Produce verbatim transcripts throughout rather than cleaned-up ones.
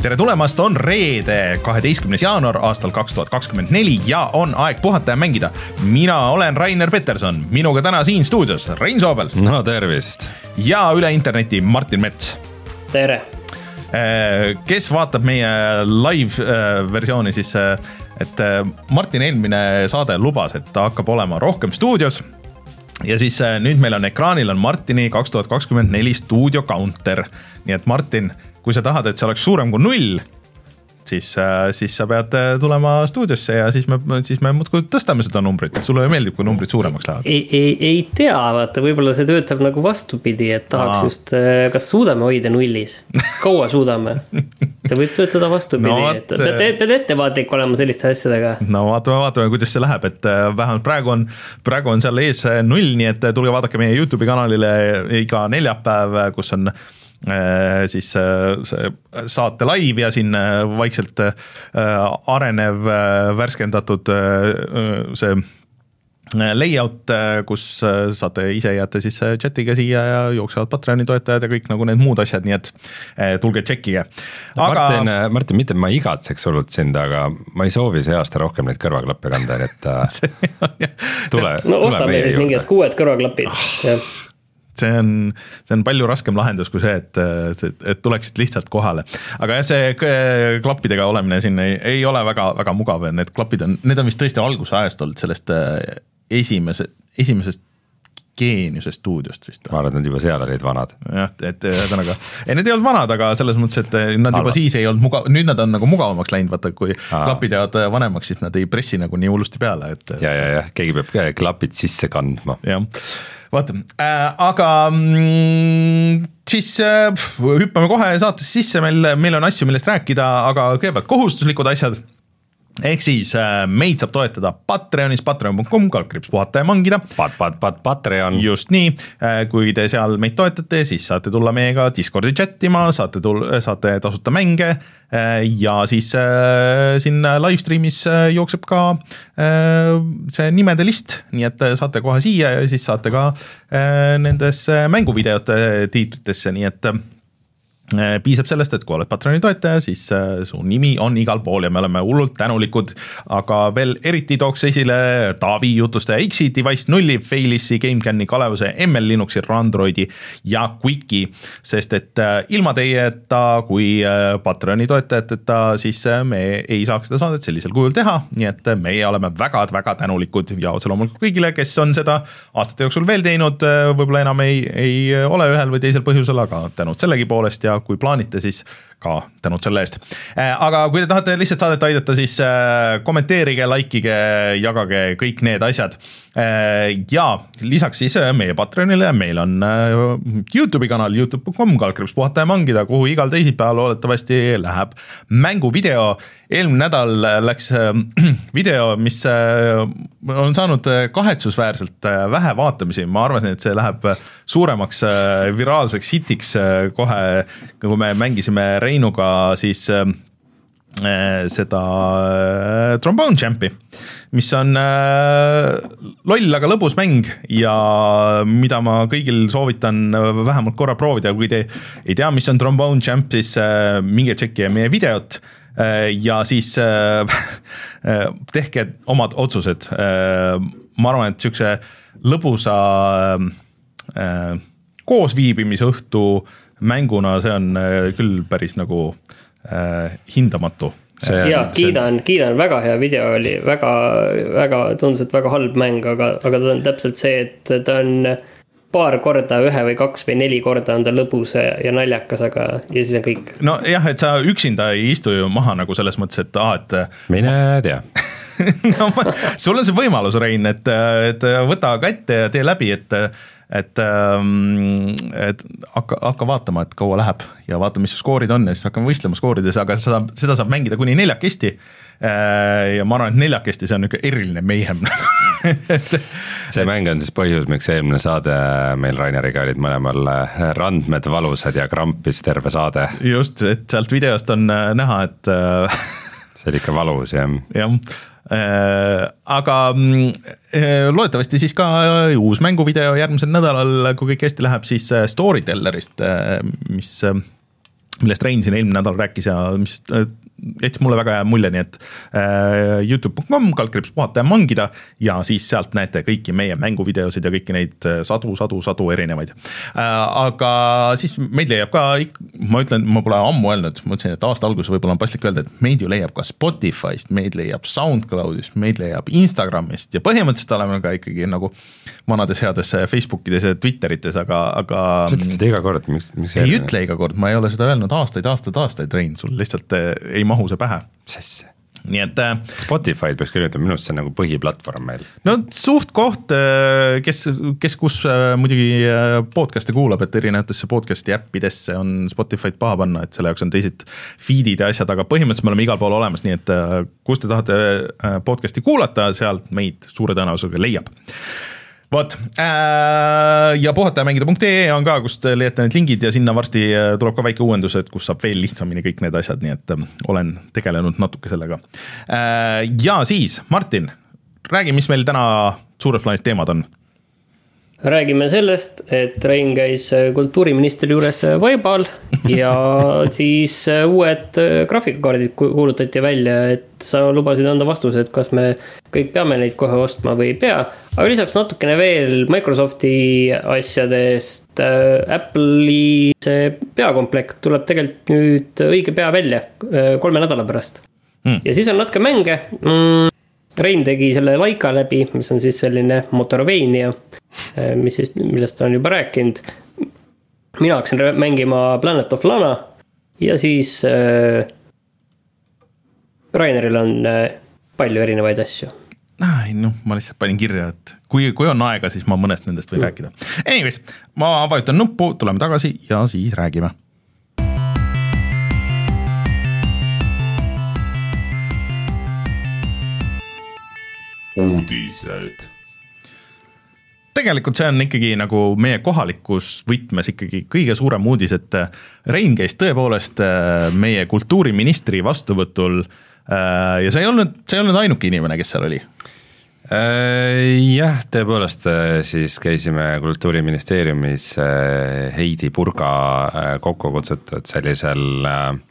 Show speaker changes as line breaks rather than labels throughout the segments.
tere tulemast, on reede, kaheteistkümnes jaanuar aastal kaks tuhat kakskümmend neli ja on aeg puhata ja mängida. Mina olen Rainer Peterson, minuga täna siin stuudios Rein Soobel.
No tervist.
Ja üle interneti Martin Mets.
Tere.
Kes vaatab meie live versiooni, siis et Martin eelmine saade lubas, et ta hakkab olema rohkem stuudios. Ja siis nüüd meil on ekraanil on Martini kaks tuhat kakskümmend neli stuudio counter. Nii et Martin, kui sa tahad, et see oleks suurem kui null, siis, siis sa pead tulema stuudiosse ja siis me, siis me muudkui tõstame seda numbrit. Sulle meeldib, kui numbrid suuremaks lähevad?
Ei, ei, ei tea, vaata, võib-olla see töötab nagu vastupidi, et tahaks Aa. just, kas suudame hoida nullis? Kaua suudame? See võib töötada vastupidi, no, et pead, pead ettevaatlik olema selliste asjadega.
No vaatame, vaatame, kuidas see läheb, et vähemalt praegu on, praegu on seal ees null, nii et tulge vaadake meie YouTube'i kanalile iga neljapäev, kus on siis see saate live ja siin vaikselt arenev värskendatud see layout, kus saate ise jääte siis chatiga siia ja jooksevad Patreoni toetajad ja kõik nagu need muud asjad, nii et tulge tšekkige.
Aga... Martin, Martin, mitte ma igatseks olnud sind, aga ma ei soovi see aasta rohkem neid kõrvaklappe kanda, et tule,
no ostame siis mingid kuued kõrvaklapid, jah.
See on, see on palju raskem lahendus kui see, et, et tuleksid lihtsalt kohale. Aga jah, see klappidega olemine siin ei, ei ole väga, väga mugav. Need klapid on, need on vist tõesti alguse ajast olnud sellest esimese, esimesest geeniuse stuudiost vist.
Ma arvan, et nad juba seal olid vanad.
Jah, et ühesõnaga, ei need ei olnud vanad, aga selles mõttes, et nad Halva. Juba siis ei olnud mugav, nüüd nad on nagu mugavamaks läinud, vaata, kui Aa. klapid jäävad vanemaks, siis nad ei pressi nagu nii hullusti peale. Et,
ja, ja, ja, keegi peab klapid sisse kandma.
Jah. Vaata, äh, aga mm, siis äh, hüppame kohe saates sisse, meil, meil on asju, millest rääkida, aga kõigepealt kohustuslikud asjad. Ehk siis äh, meid saab toetada Patreonis, patreon punkt com, kalkriips puhata ja mangida.
Pat, pat, pat, Patreon.
Just nii, äh, kui te seal meid toetate, siis saate tulla meiega Discordi chattima, saate, tulla, saate tasuta mänge äh, ja siis äh, siin livestreamis äh, jookseb ka äh, see nimede list, nii et saate kohe siia ja siis saate ka äh, nendes mänguvideote tiitritesse, nii et äh, piisab sellest, et kui oled Patreoni toetaja, siis su nimi on igal pool ja me oleme hullult tänulikud, aga veel eriti tooks esile Taavi jutustaja X-i, Device nulli, Failissi, GameCami, Kalevuse, M L Linuxi, Androidi ja Quicki, sest et ilma teieta kui Patreoni toetajateta, siis me ei saaks seda saadet sellisel kujul teha, nii et meie oleme väga-väga tänulikud ja otse loomulikult kõigile, kes on seda aastate jooksul veel teinud, võib-olla enam ei, ei ole ühel või teisel põhjusel, aga tänud sellegi poolest ja kui plaanite, siis ka tänud selle eest. Aga kui te tahate lihtsalt saadet aidata, siis kommenteerige, likeige, jagage kõik need asjad. Ja lisaks siis meie Patreonile meil on YouTube'i kanal youtube punkt com, kalkriips puhata ja mangida, kuhu igal teisipäeval olettavasti läheb mänguvideo. Eelmine nädal läks video, mis on saanud kahetsusväärselt vähe vaatamisi. Ma arvasin, et see läheb suuremaks viraalseks hitiks kohe, kui me mängisime Reinuga siis seda Trombone Champi, mis on loll, aga lõbus mäng ja mida ma kõigil soovitan vähemalt korra proovida. Kui te ei tea, mis on Trombone Champ, siis minge tšekkige meie videot ja siis tehke omad otsused. Ma arvan, et siukse lõbusa koosviibimisõhtu mänguna see on küll päris nagu hindamatu.
See, ja kiidan, kiidan, väga hea video oli, väga, väga tundus, et väga halb mäng, aga, aga ta on täpselt see, et ta on paar korda, ühe või kaks või neli korda on ta lõbus ja naljakas, aga ja siis on kõik.
No jah, et sa üksinda ei istu ju maha nagu selles mõttes, et ah, et
mine tea.
No, sul on see võimalus, Rein, et, et võta kätte ja tee läbi, et et, et hakka, hakka vaatama, et kaua läheb ja vaata, mis skoorid on ja siis hakkame võistlema skoorides, aga seda, seda saab mängida kuni neljakesti ja ma arvan, et neljakesti see on niisugune eriline meihem.
See mäng on siis põhjus, miks eelmine saade meil Raineriga olid mõlemal randmed valusad ja krampis terve saade.
Just, et sealt videost on näha, et
see oli ikka valus, jah.
Jah. Aga loodetavasti siis ka uus mänguvideo järgmisel nädalal, kui kõik hästi läheb, siis Storytellerist, mis millest Rein siin eelmine nädal rääkis ja mis jättis mulle väga hea mulje, nii et äh, youtube punkt com, kaldkriips puhata ja mangida ja siis sealt näete kõiki meie mänguvideosid ja kõiki neid sadu, sadu, sadu erinevaid äh,. Aga siis meid leiab ka, ma ütlen, ma pole ammu öelnud, ma ütlesin, et aasta alguses võib-olla on paslik öelda, et meid ju leiab ka Spotify'st, meid leiab SoundCloud'ist, meid leiab Instagramist ja põhimõtteliselt oleme ka ikkagi nagu vanades heades Facebookides ja Twitterites, aga, aga
sa ütlesid iga kord, mis, mis
ei ütle iga kord, ma ei ole seda öelnud aastaid, aastaid, aastaid, Rein, sul lihtsalt ei mahu see pähe.
Sesse.
Nii et
Spotify peaks küll ütlema, minust see on nagu põhiplatvorm meil.
No suht koht, kes, kes kus muidugi podcast'e kuulab, et erinevatesse podcast'i äppidesse on Spotify'd paha panna, et selle jaoks on teised feed'id ja asjad, aga põhimõtteliselt me oleme igal pool olemas, nii et kus te tahate podcast'i kuulata, sealt meid suure tõenäosusega leiab. Vot, ja puhata ja mängida punkt ee on ka, kust leiate need lingid ja sinna varsti tuleb ka väike uuendus, et kus saab veel lihtsamini kõik need asjad, nii et olen tegelenud natuke sellega. Ja siis, Martin, räägi, mis meil täna suures plaanis teemad on?
Räägime sellest, et Rein käis kultuuriministri juures Vaibal ja siis uued graafikakaardid kuulutati välja, et sa lubasid anda vastuse, et kas me kõik peame neid kohe ostma või ei pea. Aga lisaks natukene veel Microsofti asjadest, Apple'i see peakomplekt tuleb tegelikult nüüd õige pea välja kolme nädala pärast. Hmm. Ja siis on natuke mänge. Rein tegi selle Laika läbi, mis on siis selline Motorvania, mis siis, millest on juba rääkinud. Mina hakkasin mängima Planet of Lana ja siis äh, Raineril on äh, palju erinevaid asju.
Ai, no, ma lihtsalt panin kirja, et kui, kui on aega, siis ma mõnest nendest võin mm. rääkida. Anyways, ma vajutan nuppu, tuleme tagasi ja siis räägime. Uudised. Tegelikult see on ikkagi nagu meie kohalikus võtmes ikkagi kõige suurem uudis, et Rein käis tõepoolest meie kultuuriministri vastuvõtul ja see ei olnud, see ei olnud ainuke inimene, kes seal oli.
Jah, tõepoolest siis käisime Kultuuriministeeriumis Heidi Purga kokku kutsutud sellisel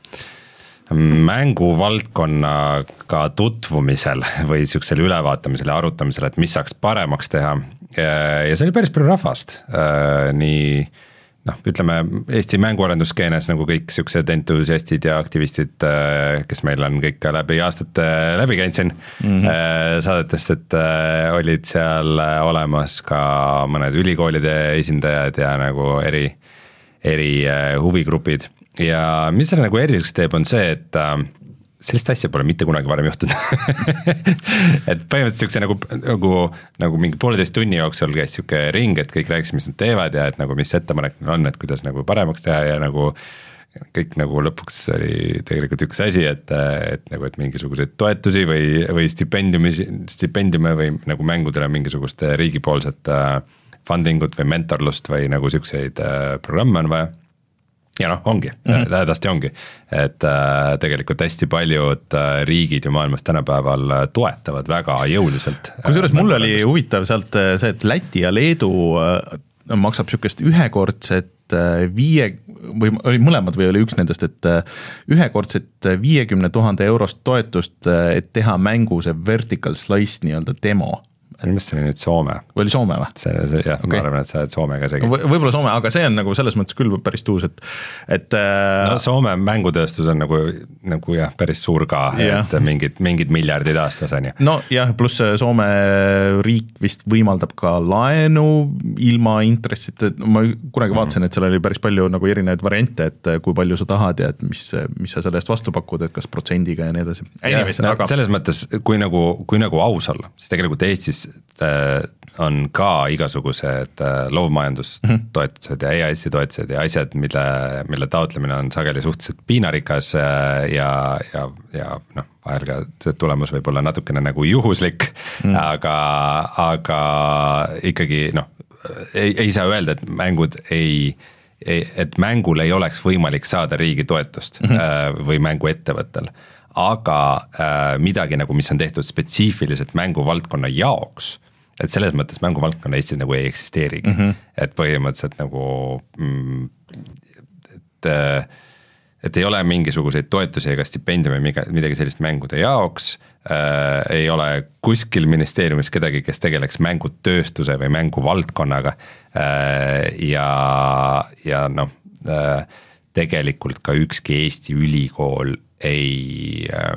mänguvaldkonnaga tutvumisel või siuksel ülevaatamisel ja arutamisel, et mis saaks paremaks teha. Ja see oli päris palju rahvast. Nii, noh, ütleme Eesti mänguarenduskeenes nagu kõik siuksed entusiastid ja aktivistid, kes meil on kõik läbi aastate läbi käinud siin mm-hmm. saadetest, et olid seal olemas ka mõned ülikoolide esindajad ja nagu eri, eri huvigrupid. Ja mis selle nagu eriliseks teeb on see, et äh, sellist asja pole mitte kunagi varem juhtunud et põhimõtteliselt siukse nagu, nagu, nagu mingi pooleteist tunni jooksul käis siuke ring, et kõik rääkis, mis nad teevad ja et nagu mis ettepanek on, et kuidas nagu paremaks teha ja nagu kõik nagu lõpuks oli tegelikult üks asi, et, et nagu, et mingisuguseid toetusi või, või stipendiumi, stipendiume või nagu mängudele mingisugust riigipoolset äh, fundingut või mentorlust või nagu siukseid äh, programme on vaja. Ja noh, ongi, mm-hmm. tähedasti ongi, et äh, tegelikult hästi paljud äh, riigid ju maailmas tänapäeval toetavad väga jõuliselt.
Kusjuures äh, mul oli huvitav sealt see, et Läti ja Leedu äh, maksab siukest ühekordset äh, viie, või oli mõlemad või oli üks nendest, et äh, ühekordset viiekümne tuhande eurost toetust, äh, et teha mängu see vertical slice nii-öelda demo.
Mis see oli nüüd Soome?
Või oli Soome või?
See, see, jah, okay. Ma arvan, et sa oled Soomega segi.
Või, võib-olla Soome, aga see on nagu selles mõttes küll päris tuus, et, et
no, Soome mängutööstus on nagu, nagu jah, päris suur ka, yeah. Et mingid, mingid miljardid aastas on ju.
No jah, pluss Soome riik vist võimaldab ka laenu ilma intressit, ma kunagi vaatasin, et seal oli päris palju nagu erinevaid variante, et kui palju sa tahad ja et mis, mis sa selle eest vastu pakud, et kas protsendiga ja nii edasi.
Anyways, no, aga... Selles mõttes, kui nagu, kui nagu aus olla, siis tegelikult Eestis on ka igasugused loovmajandustoetused ja E A S-i toetused ja asjad, mille, mille taotlemine on sageli suhteliselt piinarikas ja, ja, ja noh, vahel ka see tulemus võib olla natukene nagu juhuslik mm., aga, aga ikkagi noh, ei, ei saa öelda, et mängud ei, ei, et mängul ei oleks võimalik saada riigi toetust mm-hmm. või mänguettevõttel. Aga äh, midagi nagu, mis on tehtud spetsiifiliselt mänguvaldkonna jaoks, et selles mõttes mänguvaldkonna Eestis nagu ei eksisteerigi, mm-hmm. et põhimõtteliselt nagu, et, et ei ole mingisuguseid toetusi ega stipendiume midagi sellist mängude jaoks äh,, ei ole kuskil ministeeriumis kedagi, kes tegeleks mängutööstuse või mänguvaldkonnaga äh, ja, ja noh äh,, tegelikult ka ükski Eesti ülikool ei äh,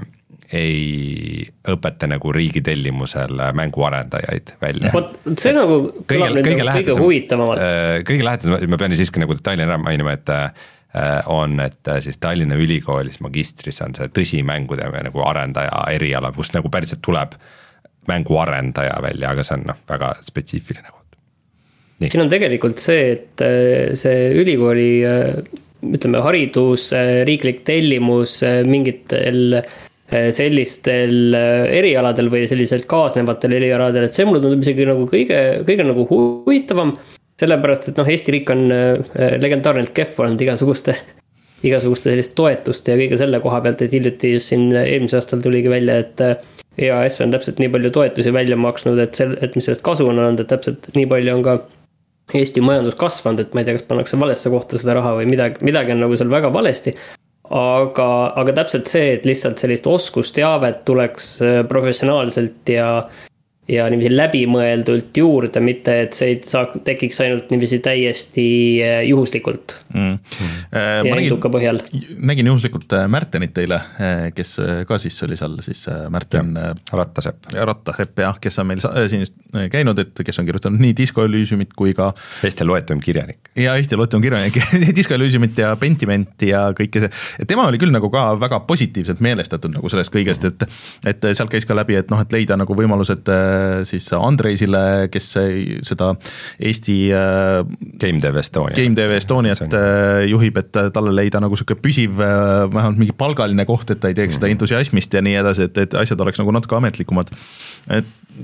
ei õpeta nagu riigi tellimusel mänguarendajaid välja.
See nagu kõige, kõige, kõige huvitavamalt.
Kõige lähedasem, ma pean siiski nagu detaili ära mainima, et on, et siis Tallinna Ülikoolis magistris on see tõsimängude nagu arendaja eriala, kust nagu päriselt tuleb mänguarendaja välja, aga see on noh, väga spetsiifiline koht.
Nii. Siin on tegelikult see, et see ülikooli, ütleme, haridus, riiklik tellimus mingitel sellistel erialadel või selliselt kaasnevatel erialadel, et see mulle tundub isegi nagu kõige, kõige nagu huvitavam, sellepärast, et noh, Eesti riik on legendaarselt kehv olnud igasuguste, igasuguste sellist toetust ja kõige selle koha pealt, et hiljuti just siin eelmise aastal tuligi välja, et E A S on täpselt nii palju toetusi välja maksnud, et, sel, et mis sellest kasu on olnud, et täpselt nii palju on ka Eesti majandus kasvanud, et ma ei tea, kas pannakse valesse kohta seda raha või midagi, midagi on nagu seal väga valesti. Aga, aga täpselt see, et lihtsalt sellist oskusteavet tuleks professionaalselt ja, ja niiviisi läbimõeldult juurde, mitte et see ei saa, tekiks ainult niiviisi täiesti juhuslikult mm. ja
ma
enduka põhjal.
Nägin juhuslikult Märtenit teile, kes ka siis oli seal, siis Märten
ja, Rattasepp.
Rattasepp, jah, kes on meil siin käinud, et kes on kirjutanud nii Disco Elysiumit kui ka
Eesti loetum kirjanik.
Ja Eesti loetum kirjanik, Disco Elysiumit ja Pentimenti ja kõike see. Et tema oli küll nagu ka väga positiivselt meelestatud nagu sellest kõigest, et, et sealt käis ka läbi, et noh, et leida nagu võimalused siis Andreisile, kes seda Eesti
Game Dev Estonia,
Game Dev Estoniat juhib, et talle leida nagu siuke püsiv, vähemalt mingi palgaline koht, et ta ei teeks mm-hmm. seda entusiasmist ja nii edasi, et, et asjad oleks nagu natuke ametlikumad. Et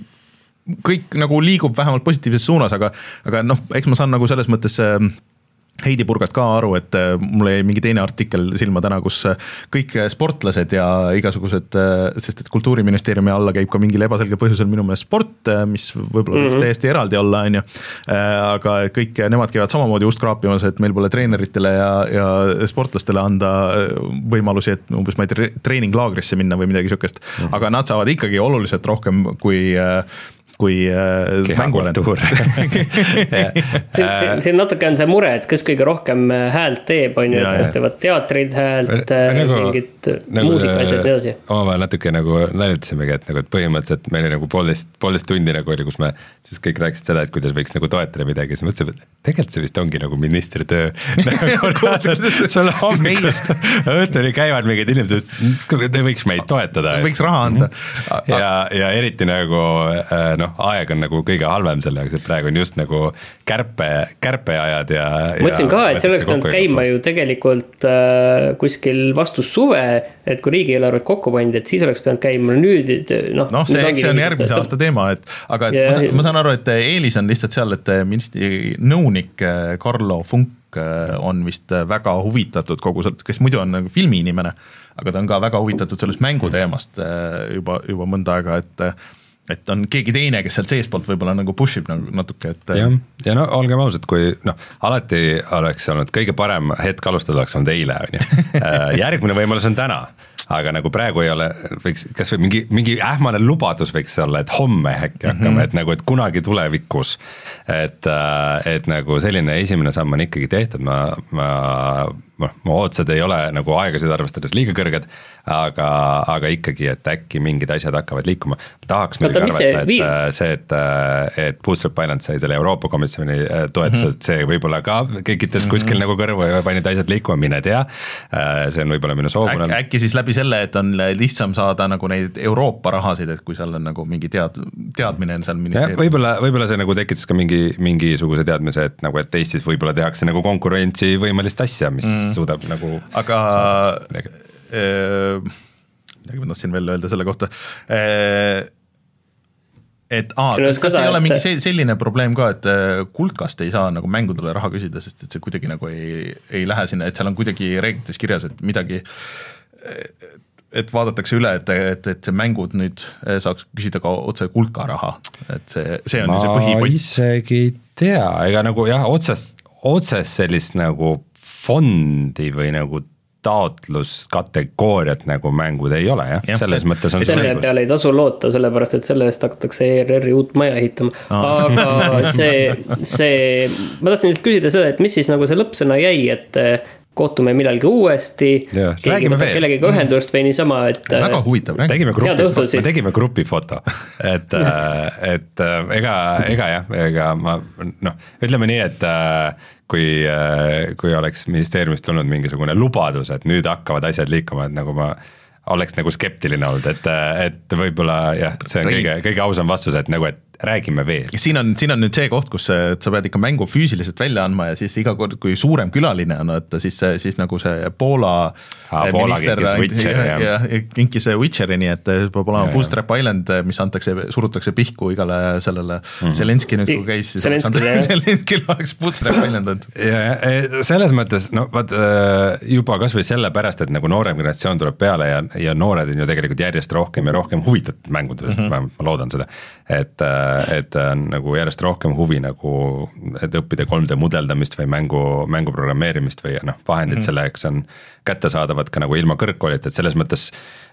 kõik nagu liigub vähemalt positiivses suunas, aga, aga noh, eks ma saan nagu selles mõttes Heidi Purgast ka aru, et mul jäi mingi teine artikkel silma täna, kus kõik sportlased ja igasugused, sest et kultuuriministeeriumi alla käib ka mingil ebaselge põhjusel minu meelest sport, mis võib-olla mm-hmm. täiesti eraldi olla, on ju. Aga kõik nemad käivad samamoodi ust kraapimas, et meil pole treeneritele ja, ja sportlastele anda võimalusi, et umbes ma ei tea, treeninglaagrisse minna või midagi sükest. Mm-hmm. Aga nad saavad ikkagi oluliselt rohkem kui kui
mängukultuur.
siin natuke on see mure, et kes kõige rohkem häält teeb, on ju, et kas teevad teatrid häält, nagu, mingid nagu, muusikaasjad ja edasi.
Oma natuke nagu näitasimegi, et, nagu, et põhimõtteliselt meil nagu poolteist, poolteist tundi nagu oli, kus me siis kõik rääkisid seda, et kuidas võiks nagu toetada midagi, siis mõtlesime, et tegelikult see vist ongi nagu ministri töö. Sul hommikust õhtuni käivad mingid inimesed, te võiks meid toetada.
Võiks raha anda.
Ja, ja eriti nagu no, aeg on nagu kõige halvem selle jaoks, et praegu on just nagu kärpe, kärpeajad ja
ma ütlesin ka, et see oleks pidanud käima ju tegelikult äh, kuskil vastus suve, et kui riigieelarvet kokku pandi, et siis oleks pidanud käima nüüd, noh
no, see, see on järgmise et, aasta teema, et aga et yeah. ma, saan, ma saan aru, et eelis on lihtsalt seal, et ministri nõunik Karlo Funk on vist väga huvitatud kogu sealt, kes muidu on nagu filmiinimene, aga ta on ka väga huvitatud sellest mänguteemast juba, juba mõnda aega, et et on keegi teine, kes sealt seespoolt võib-olla nagu pushib nagu natuke, et
ja, ja no olgem ausad, kui noh, alati oleks olnud kõige parem hetk alustada oleks olnud eile, on ju. Järgmine võimalus on täna, aga nagu praegu ei ole, võiks, kas või mingi, mingi ähmane lubadus võiks olla, et homme äkki hakkame, mm-hmm. et nagu, et kunagi tulevikus, et, et nagu selline esimene samm on ikkagi tehtud, ma, ma noh, mu ootused ei ole nagu aegasid arvestades liiga kõrged, aga, aga ikkagi, et äkki mingid asjad hakkavad liikuma. Tahaks muidugi arvata, et viib? see, et, et Bootstrap Island sai selle Euroopa Komisjoni toetused, mm-hmm. see võib-olla ka kekitas mm-hmm. kuskil nagu kõrvu ja panid asjad liikuma, mine tea. See on võib-olla minu soov.
Äk, äkki siis läbi selle, et on lihtsam saada nagu neid Euroopa rahasid, et kui seal on nagu mingi tead, teadmine on seal ministeerium.
Võib-olla, võib-olla see nagu tekitas ka mingi, mingisuguse teadmise, et nagu, et Eestis võib-olla tehakse nagu konkurentsi võimalist asja, mis mm. suudab nagu
aga äh, midagi ma tahtsin veel öelda selle kohta äh, et aa, kas, kas ei ole mingi selline probleem ka, et kuldkast ei saa nagu mängudele raha küsida, sest et see kuidagi nagu ei, ei lähe sinna, et seal on kuidagi reeglites kirjas, et midagi et vaadatakse üle, et, et, et see mängud nüüd saaks küsida ka otse kuldka raha, et see, see on
ma
see põhipõi.
Ma isegi tea, ega nagu jah, otsest, otsest sellist nagu fondi või nagu taotluskategooriat nagu mängud ei ole jah ja, selles et, mõttes on
selle see peale ei tasu loota, sellepärast et selle eest hakatakse E R R-i uut maja ehitama ah. aga see, see ma tahtsin lihtsalt küsida seda, et mis siis nagu see lõppsõna jäi, et kohtume millalgi uuesti, keegi võtab kellegiga ühendust või niisama, et
väga huvitav,
tegime grupi, me tegime grupifoto, et, et ega, ega jah, ega ma noh, ütleme nii, et kui, kui oleks ministeeriumist tulnud mingisugune lubadus, et nüüd hakkavad asjad liikuma, et nagu ma oleks nagu skeptiline olnud, et, et võib-olla jah, see on kõige, kõige ausam vastus, et nagu, et räägime veel.
Siin on, siin on nüüd see koht, kus sa pead ikka mängu füüsiliselt välja andma ja siis iga kord, kui suurem külaline on, et siis, siis nagu see Poola
ah, minister Poola Witcher,
ja, ja, ja kinkis Witcheri, nii et peab olema Bootstrap Island, mis antakse, surutakse pihku igale sellele mm. Zelenski nüüd, kui käis, siis Zelenskil oleks Bootstrap Island olnud.
Ja, selles mõttes, no vaat juba kas või selle pärast, et nagu noorem generatsioon tuleb peale ja, ja noored on ju tegelikult järjest rohkem ja rohkem huvitatud mängudest mm, -hmm. ma loodan seda, et et on nagu järjest rohkem huvi nagu, et õppida kolm D mudeldamist või mängu, mängu programmeerimist või noh, vahendid mm-hmm. selleks on kättesaadavad ka nagu ilma kõrgkoolita, et selles mõttes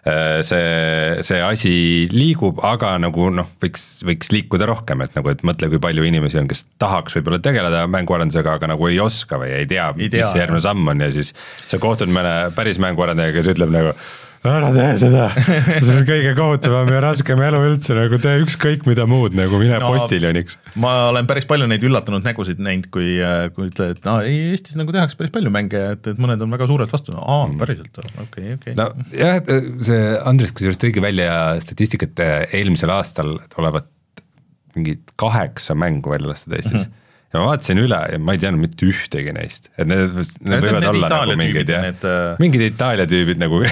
see, see asi liigub, aga nagu noh, võiks, võiks liikuda rohkem, et nagu, et mõtle, kui palju inimesi on, kes tahaks võib-olla tegeleda mänguarendusega, aga nagu ei oska või ei tea, ei tea mis see järgmine samm on ja siis sa kohtud mõne päris mänguarendajaga, kes ütleb nagu ära tee seda, see on kõige kohutavam ja raskem elu üldse, nagu tee ükskõik mida muud, nagu mine no, postiljoniks.
Ma olen päris palju neid üllatunud nägusid näinud, kui, kui ütled, et no, ei, Eestis nagu tehakse päris palju mänge, et, et mõned on väga suurelt vastu, no aa, päriselt, okei, okay, okei okay.
No jah, see Andres, kui sellest tõigi välja statistikat eelmisel aastal olevat mingid kaheksa mängu välja lastud Eestis mm. -hmm. ja ma vaatasin üle ja ma ei teadnud mitte ühtegi neist, et need, need võivad olla nagu mingid, ja, need... mingid Itaalia tüübid nagu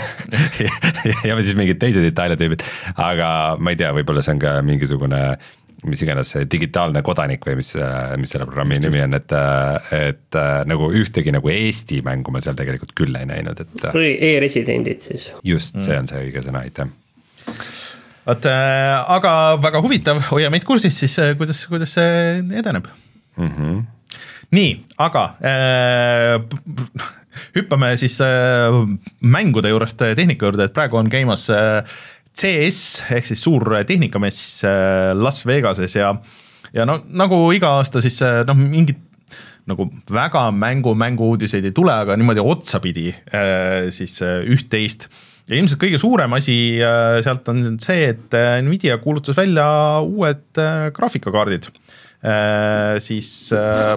ja siis mingid teised Itaalia tüübid, aga ma ei tea, võib-olla see on ka mingisugune, mis iganes digitaalne kodanik või mis, mis selle programmi just nimi on, et, et nagu ühtegi nagu Eesti mängu ma seal tegelikult küll ei näinud, et
e-residendid siis.
Just, see on see õige sõna, aitäh.
Vaat, aga väga huvitav, hoia meid kursis siis, kuidas, kuidas see edeneb.
Mm-hmm.
Nii, aga äh, hüppame siis äh, mängude juurest tehnika juurde, et praegu on käimas äh, C S ehk siis suur tehnikamess äh, Las Vegases ja, ja no, nagu iga aasta siis äh, noh, mingid nagu väga mängu, mängu uudiseid ei tule, aga niimoodi otsapidi äh, siis äh, üht-teist. Ja ilmselt kõige suurem asi äh, sealt on see, et äh, Nvidia kuulutas välja uued äh, graafikakaardid. Äh, siis äh,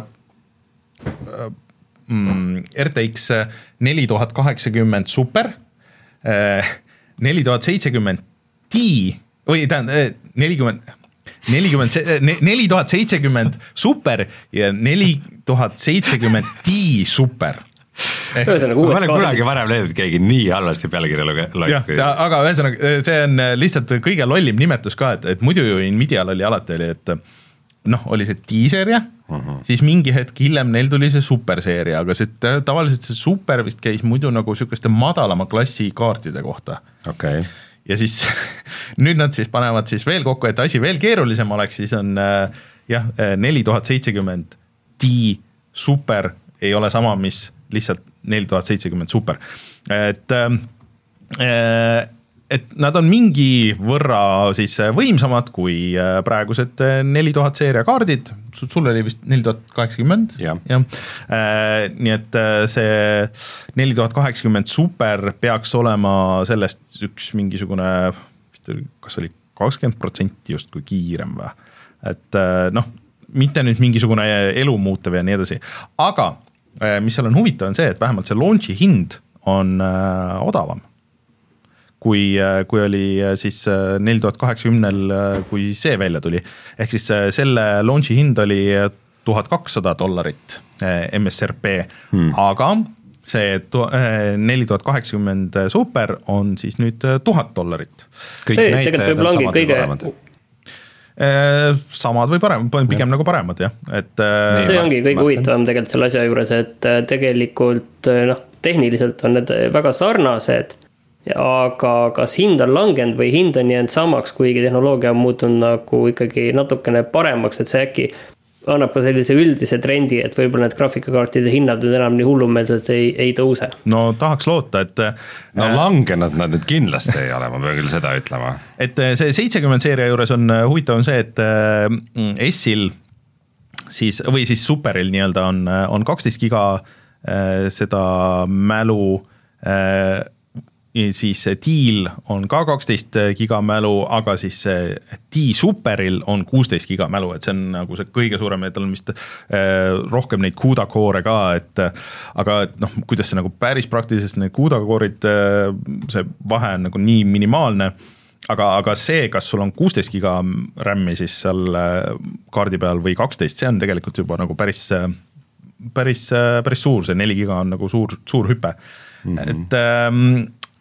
mm, R T X neli tuhat kaheksakümmend Super, äh, neli tuhat seitsekümmend Ti või tähendab nelikümmend, nelikümmend, neli tuhat seitsekümmend Super ja neli tuhat seitsekümmend Ti Super.
Ühesõnaga, ma olen kunagi varem leidnud, keegi nii halvasti pealkirja loeks.
Aga ühesõnaga, see on lihtsalt kõige lollim nimetus ka, et, et muidu ju Nvidial oli alati oli, et noh, oli see T-seeria, uh-huh. siis mingi hetk hiljem neil tuli see superseeria, aga see, tavaliselt see super vist käis muidu nagu sükeste madalama klassi kaartide kohta.
Okay.
Ja siis nüüd nad siis panevad siis veel kokku, et asi veel keerulisem oleks, siis on jah, neli tuhat seitsekümmend Ti super ei ole sama, mis lihtsalt neli tuhat seitsekümmend super. Et äh, et nad on mingi võrra siis võimsamad kui praegused neli tuhat seeria kaardid, sul oli vist neli tuhat kaheksakümmend,
ja.
Ja. Äh, nii et see neli tuhat kaheksakümmend super peaks olema sellest üks mingisugune, kas oli kakskümmend protsenti just kui kiirem või, et noh, mitte nüüd mingisugune elu muutev ja nii edasi, aga mis seal on huvitav on see, et vähemalt see launchi hind on äh, odavam kui, kui oli siis neli tuhat kaheksakümmend, kui see välja tuli. Ehk siis selle launchi hind oli tuhat kakssada dollarit M S R P, hmm. aga see neli tuhat kaheksakümmend super on siis nüüd tuhat dollarit.
Kõik see tegelikult võib langi kõige...
samad või parem, pigem ja. Nagu paremad, jah. Et,
see ongi kõige huvitavam tegelikult selle asja juures, et tegelikult noh, tehniliselt on need väga sarnased, aga kas hind on langenud või hind on jäänud samaks, kuigi tehnoloogia on muutunud nagu ikkagi natukene paremaks, et see äkki annab ka sellise üldise trendi, et võib-olla need graafikakaartide hinnad nüüd enam nii hullumeelselt ei, ei tõuse.
No tahaks loota, et
no äh, langenud nad nüüd kindlasti ei ole, ma pean küll seda ütlema.
Et see seitsekümmend seeria juures on huvitav on see, et S-il siis, või siis Superil nii-öelda on, on kaksteist giga äh, seda mälu äh, siis T-l on ka kaksteist giga mälu, aga siis T-Superil on kuusteist giga mälu, et see on nagu see kõige suurem, et on vist rohkem neid CUDA koore ka, et aga et noh, kuidas see nagu päris praktiliselt need CUDA koorid, see vahe on nagu nii minimaalne, aga, aga see, kas sul on kuusteist giga RAM-i siis seal kaardi peal või kaksteist, see on tegelikult juba nagu päris, päris, päris suur, see neli giga on nagu suur, suur hüpe, mm-hmm. et ähm,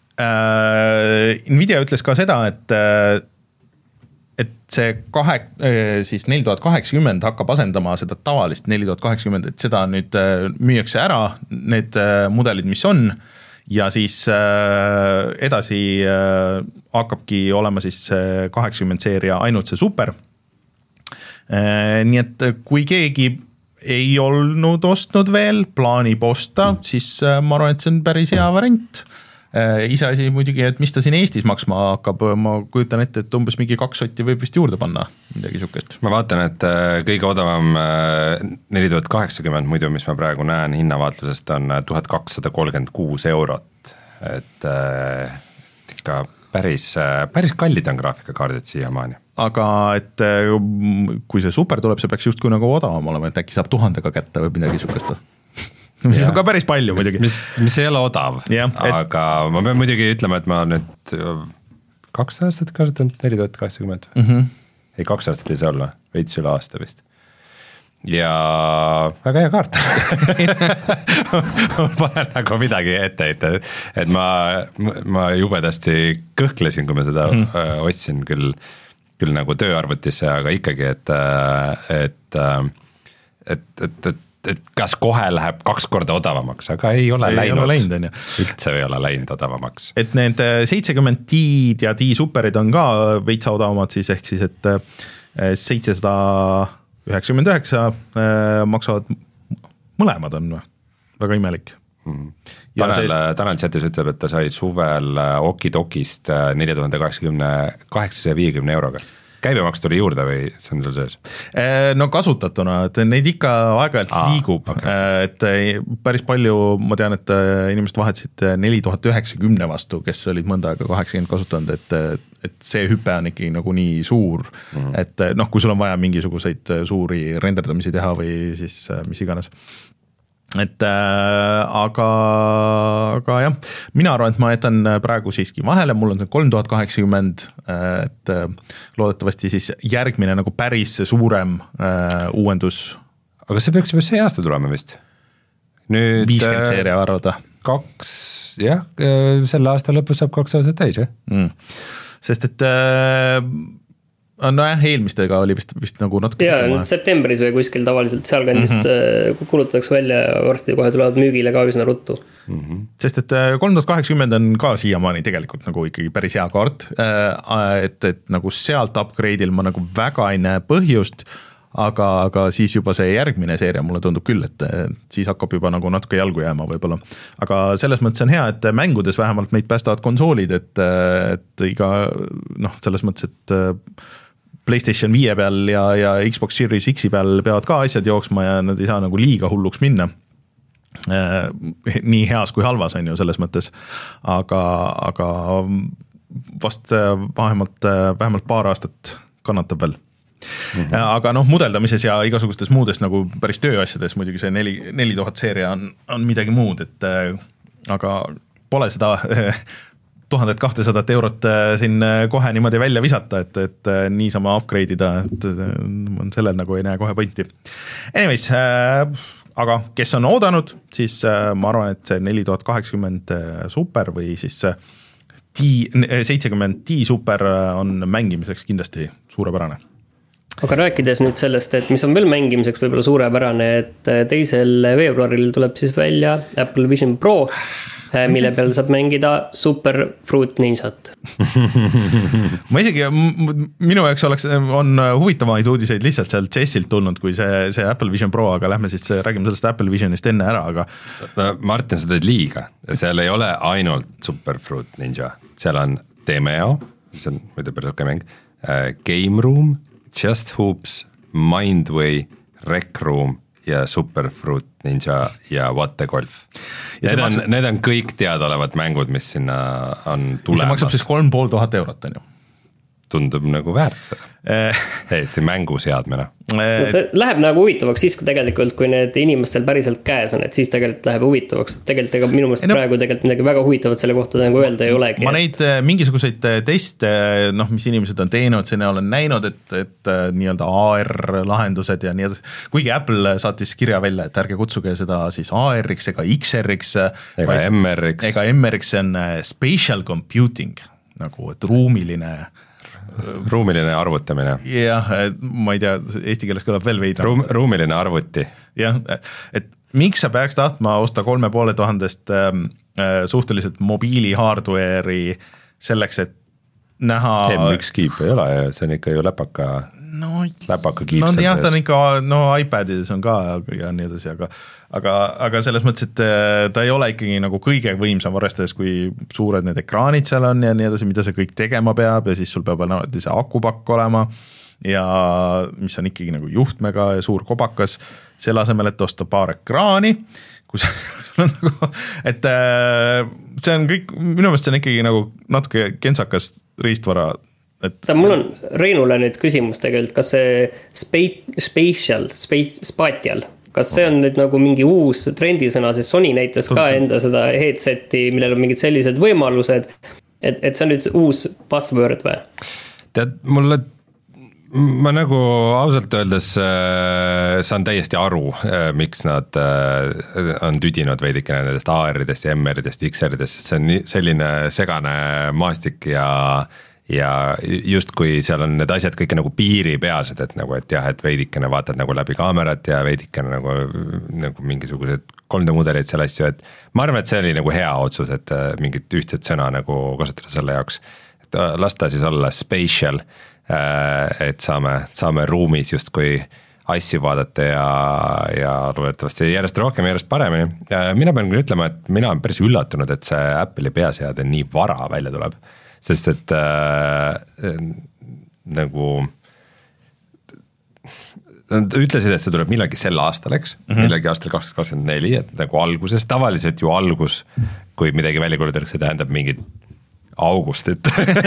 Nvidia ütles ka seda, et et see kahe, siis neli tuhat kaheksakümmend hakkab asendama seda tavalist neli tuhat kaheksakümmend, et seda nüüd müüakse ära, need mudelid, mis on, ja siis edasi hakkabki olema siis kaheksakümmend seeria ainult see super. Nii et kui keegi ei olnud ostnud veel, plaanib osta, siis ma arvan, et see on päris hea variant. Ise asi muidugi, et mis ta siin Eestis maksma hakkab, ma kujutan ette, et umbes mingi kaks sotti võib vist juurde panna, midagi sukest.
Ma vaatan, et kõige odavam neli tuhat kaheksakümmend muidu, mis ma praegu näen hinnavaatlusest, on tuhat kakssada kolmkümmend kuus eurot, et ikka päris, päris kallid on graafikakaardid siiamaani.
Aga et kui see super tuleb, see peaks just kui nagu odavam olema, et äkki saab tuhandega kätte või midagi sukest. Mis on ka päris palju muidugi.
Mis, mis ei ole odav, ja, et... aga ma pean muidugi ütlema, et ma nüüd kaks aastat kasutanud neli tuhat kaheksakümmend. Mm-hmm. Ei, kaks aastat ei saa olla, veits üle aasta vist. Ja väga hea kaart. Ma panen nagu midagi ette, et, et ma, ma jubedasti kõhklesin, kui ma seda mm-hmm. ostsin küll, küll nagu tööarvutisse, aga ikkagi, et, et, et, et, et et kas kohe läheb kaks korda odavamaks, aga ei ole ei läinud, ole läinud üldse ei ole läinud odavamaks.
Et need seitsekümmend T-d ja T-superid on ka veitsa odavamad siis, ehk siis, et seitsesada üheksakümmend üheksa maksavad mõlemad on väga imelik.
Mm. Tanel, see... Tanel chatis ütleb, et ta sai suvel Okidokist neli tuhat kaheksasada viiekümne euroga. Käibemaks tuli juurde või see on sul sees?
No kasutatuna, et neid ikka aeg-ajalt Aa, liigub, okay. Et päris palju, ma tean, et inimesed vahetasid neli tuhat üheksakümne vastu, kes olid mõnda aega kaheksakümmend kasutanud, et, et see hüpe on ikkagi nagu nii suur, mm-hmm. et noh, kui sul on vaja mingisuguseid suuri renderdamisi teha või siis mis iganes. Et äh, aga, aga jah, mina arvan, et ma jätan praegu siiski vahele, mul on see kolm tuhat kaheksakümmend, et loodetavasti siis järgmine nagu päris suurem äh, uuendus.
Aga see peaks juba see aasta tulema vist? Nüüd
viiskümmend seeria arvada.
Kaks, jah, selle aasta lõpus saab kaks aastat täis, jah? Mm.
Sest et äh, no jah, eelmistega oli vist, vist nagu natuke
ja, septembris või kuskil tavaliselt seal kandist mm-hmm. kulutatakse välja ja varsti kohe tulevad müügile ka üsna ruttu.
Mm-hmm. Sest et kolm tuhat kaheksakümmend on ka siiamaani tegelikult nagu ikkagi päris hea kaart, et, et nagu sealt upgrade'il ma nagu väga ei näe põhjust, aga, aga siis juba see järgmine seeria mulle tundub küll, et siis hakkab juba nagu natuke jalgu jääma võib-olla. Aga selles mõttes on hea, et mängudes vähemalt meid päästavad konsoolid, et, et iga noh, selles mõttes, et PlayStation viie peal ja, ja Xbox Series X peal peavad ka asjad jooksma ja nad ei saa nagu liiga hulluks minna. Nii heas kui halvas on ju selles mõttes, aga, aga vast vähemalt, vähemalt paar aastat kannatab veel. Mm-hmm. Aga noh, mudeldamises ja igasugustes muudes nagu päris tööasjades muidugi see neli, neli tuhat seeria on, on midagi muud, et aga pole seda tuhandet kahtesadat eurot siin kohe niimoodi välja visata, et, et niisama upgrade ida, et sellel nagu ei näe kohe pointi. Anyways, aga kes on oodanud, siis ma arvan, et see neli tuhat kaheksakümmend super või siis T, seitsekümmend T super on mängimiseks kindlasti suurepärane.
Aga rääkides nüüd sellest, et mis on veel mängimiseks võib-olla suurepärane, et teisel veebruaril tuleb siis välja Apple Vision Pro. mille peal saab mängida Super Fruit Ninjat.
ma isegi, minu jaoks oleks, on huvitavamaid uudiseid lihtsalt seal Chessilt tulnud, kui see, see Apple Vision Pro, aga lähme siis, räägime sellest Apple Visionist enne ära, aga
Martin, sa teed liiga, seal ei ole ainult Super Fruit Ninja, seal on Demeo, mis on muidu päris okei mäng, Game Room, Just Hoops, Mindway, Rec Room ja Super Fruit Ninja ja What the Golf. Need on, maksab... need on kõik teadaolevad mängud, mis sinna on tulemas.
See maksab siis kolm pool tuhat eurot, on ju?
Tundub nagu väärt seda. Eriti mänguseadmena.
No see läheb nagu huvitavaks siis, kui tegelikult, kui need inimestel päriselt käes on, et siis tegelikult läheb huvitavaks. Tegelikult ega minu mõelest no, praegu tegelikult midagi väga huvitavat selle kohta nagu öelda ei olegi.
Ma neid mingisuguseid teste, noh, mis inimesed on teinud, sinna olen näinud, et, et nii-öelda A R-lahendused ja nii edasi. Kuigi Apple saatis kirja välja, et ärge kutsuge seda siis A R-iks ega X R-iks.
Ega M R-iks.
Ega M R-iks on spatial computing, nagu et ruumiline
ruumiline arvutamine.
Jah, ma ei tea, eesti keeles kõlab veel veidra.
Ruum, ruumiline arvuti.
Jah, et miks sa peaks tahtma osta kolme poole tuhandest äh, suhteliselt mobiili hardware'i selleks, et näha
M üks kiip ei ole ja see on ikka ju läpaka,
no,
läpaka kiip.
No jah, ta on ikka, no iPadides on ka ja nii edasi, aga, aga, aga selles mõttes, et ta ei ole ikkagi nagu kõige võimsam arvestades, kui suured need ekraanid seal on ja nii edasi, mida see kõik tegema peab ja siis sul peab alati see akupakk olema ja mis on ikkagi nagu juhtmega ja suur kobakas, selle asemel, et osta paar ekraani, kus et see on kõik, minu meelest see on ikkagi nagu natuke kentsakas riistvara. Et...
mul on Reinule nüüd küsimus tegelikult, kas see spa- spatial, space, spatial, kas see on nüüd nagu mingi uus trendisõna, sest Sony näitas ka enda seda headseti, millel on mingid sellised võimalused, et, et see on nüüd uus buzzword või?
Tead, mulle ma nagu ausalt öeldes äh, saan täiesti aru, äh, miks nad äh, on tüdinud veidikene nendest A R-idest ja M R-idest, X R-idest, see on selline segane maastik ja ja just kui seal on need asjad kõik nagu piiripealsed, et nagu, et jah, et veidikene vaatad nagu läbi kaamerat ja veidikene nagu, nagu mingisugused kolm D mudeleid seal asju, et ma arvan, et see oli nagu hea otsus, et mingit ühtset sõna nagu kasutada selle jaoks, et lasta siis olla spatial, et saame, saame ruumis justkui asju vaadata ja, ja loodetavasti järjest rohkem, järjest paremini. Mina pean küll ütlema, et mina olen päris üllatunud, et see Apple'i peaseade nii vara välja tuleb, sest et äh, nagu nad ütlesid, et see tuleb millegi sel aastal, eks, mm -hmm. millegi aastal kaks tuhat kakskümmend neli, et nagu alguses, tavaliselt ju algus, kui midagi välja kuulutatakse, tähendab mingid augustit.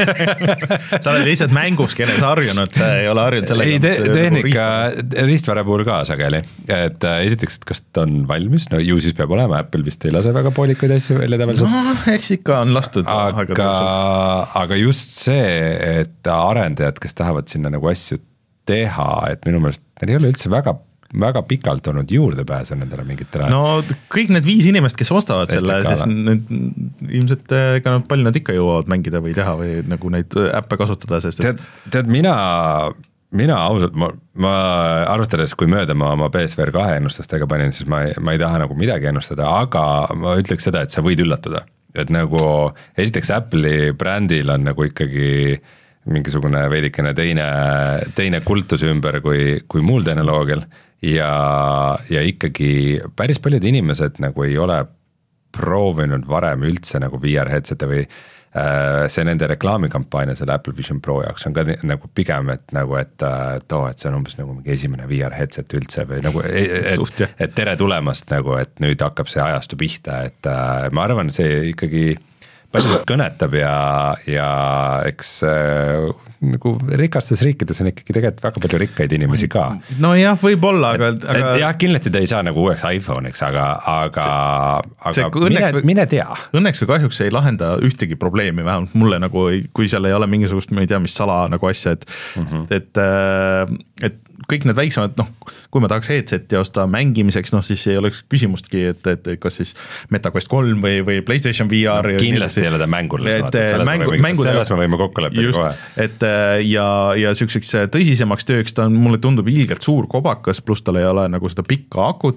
Sa oled lihtsalt mänguskenes harjunud, sa ei ole harjunud sellega.
Ei, te, tehnika riistvara puhul ka sageli, et äh, esiteks, et kas ta on valmis, no ju siis peab olema, Apple vist ei lase väga poolikuid asju välja tavaliselt.
No, eks ikka on lastud.
Aga, aga just see, et arendajad, kes tahavad sinna nagu asju teha, et minu meelest neil ei ole üldse väga väga pikalt olnud juurdepääse nendele mingitele.
No kõik need viis inimest, kes ostavad selle, siis nüüd ilmselt ega palju nad ikka jõuavad mängida või teha või nagu neid äppe kasutada, sest et...
Tead, tead mina, mina ausalt, ma, ma arvestades, kui mööda ma oma P S V R kahe ennustustega panin, siis ma ei, ma ei taha nagu midagi ennustada, aga ma ütleks seda, et sa võid üllatuda. Et nagu esiteks Apple'i brändil on nagu ikkagi mingisugune veidikene teine, teine kultus ümber kui, kui muul tehnoloogial ja, ja ikkagi päris paljud inimesed nagu ei ole proovinud varem üldse nagu V R headsete või äh, see nende reklaamikampaania selle Apple Vision Pro jaoks on ka nagu pigem, et nagu, et, et, oh, et see on umbes nagu mingi esimene V R headset üldse või nagu, et, et, et tere tulemast nagu, et nüüd hakkab see ajastu pihta, et äh, ma arvan, see ikkagi paljud kõnetab ja, ja eks äh, nagu rikastes riikides on ikkagi tegelikult väga palju rikkaid inimesi ka.
No jah, võib olla, aga,
aga... jah, kindlasti ta ei saa nagu uueks iPhone'iks, aga, aga, see, aga mine, või, mine tea.
Õnneks või kahjuks ei lahenda ühtegi probleemi, vähemalt mulle nagu, kui seal ei ole mingisugust, ma ei tea, mis sala nagu asja, et, mm -hmm. et, et kõik need väiksemad, noh, kui ma tahaks headseti osta mängimiseks, noh siis ei oleks küsimustki, et, et kas siis MetaQuest kolm või, või PlayStation V R.
No, kindlasti ei ole ta mängul, selles, mängu, me, võime, selles me võime kokku leppida kohe.
Et ja, ja selliseks tõsisemaks tööks ta on, mulle tundub ilgelt suur kobakas, pluss tal ei ole nagu seda pikka akut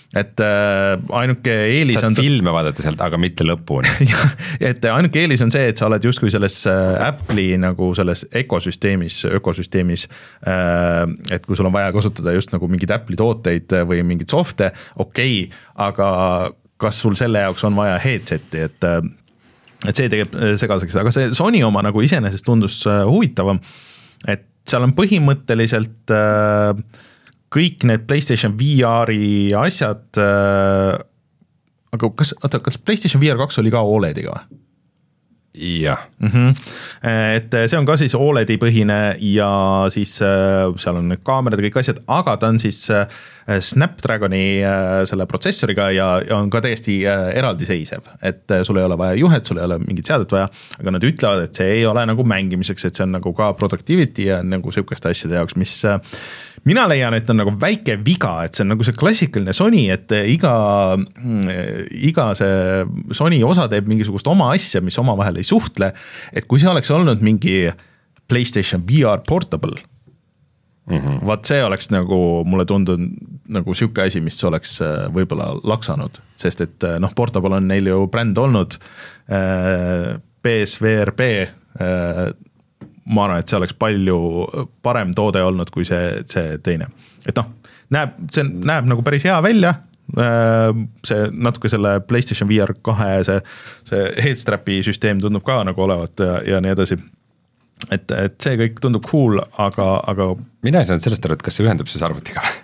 et äh, ainuke eelis
saad
on
filme vaadata sealt, aga mitte lõpuni.
et ainuke eelis on see, et sa oled justkui selles Apple'i nagu selles ökosüsteemis, ökosüsteemis, et kui sul on vaja kasutada just nagu mingid Apple'i tooteid või mingid soft'e, okei okay,, aga kas sul selle jaoks on vaja headset'i, et et see teeb segaseks, aga see Sony oma nagu iseenesest tundus huvitavam, et seal on põhimõtteliselt äh, kõik need PlayStation V R-i asjad äh,, aga kas, oota, kas PlayStation V R kaks oli ka O L E D-iga või?
jah.
Mm-hmm. Et see on ka siis O L E D-i põhine ja siis seal on need kaamerad ja kõik asjad, aga ta on siis Snapdragoni selle protsessoriga ja, ja on ka täiesti eraldiseisev, et sul ei ole vaja juhet, sul ei ole mingit seadet vaja, aga nad ütlevad, et see ei ole nagu mängimiseks, et see on nagu ka productivity ja nagu sihukeste asjade jaoks, mis mina leian, et on nagu väike viga, et see on nagu see klassikaline Sony, et iga, iga see Sony osa teeb mingisugust oma asja, mis omavahel ei suhtle, et kui see oleks olnud mingi PlayStation V R Portable, mm-hmm. vaat see oleks nagu, mulle tundunud nagu sihuke asi, mis oleks võib-olla laksanud, sest et noh, Portable on neil ju bränd olnud, P S V R B, ma arvan, et see oleks palju parem toode olnud kui see, see teine. Et noh, näeb, see näeb nagu päris hea välja, see natuke selle PlayStation V R kahe see, see headstrapi süsteem tundub ka nagu olevat ja, ja nii edasi. Et, et see kõik tundub cool, aga, aga
mina ei saanud sellest aru, et kas see ühendub siis arvutiga või?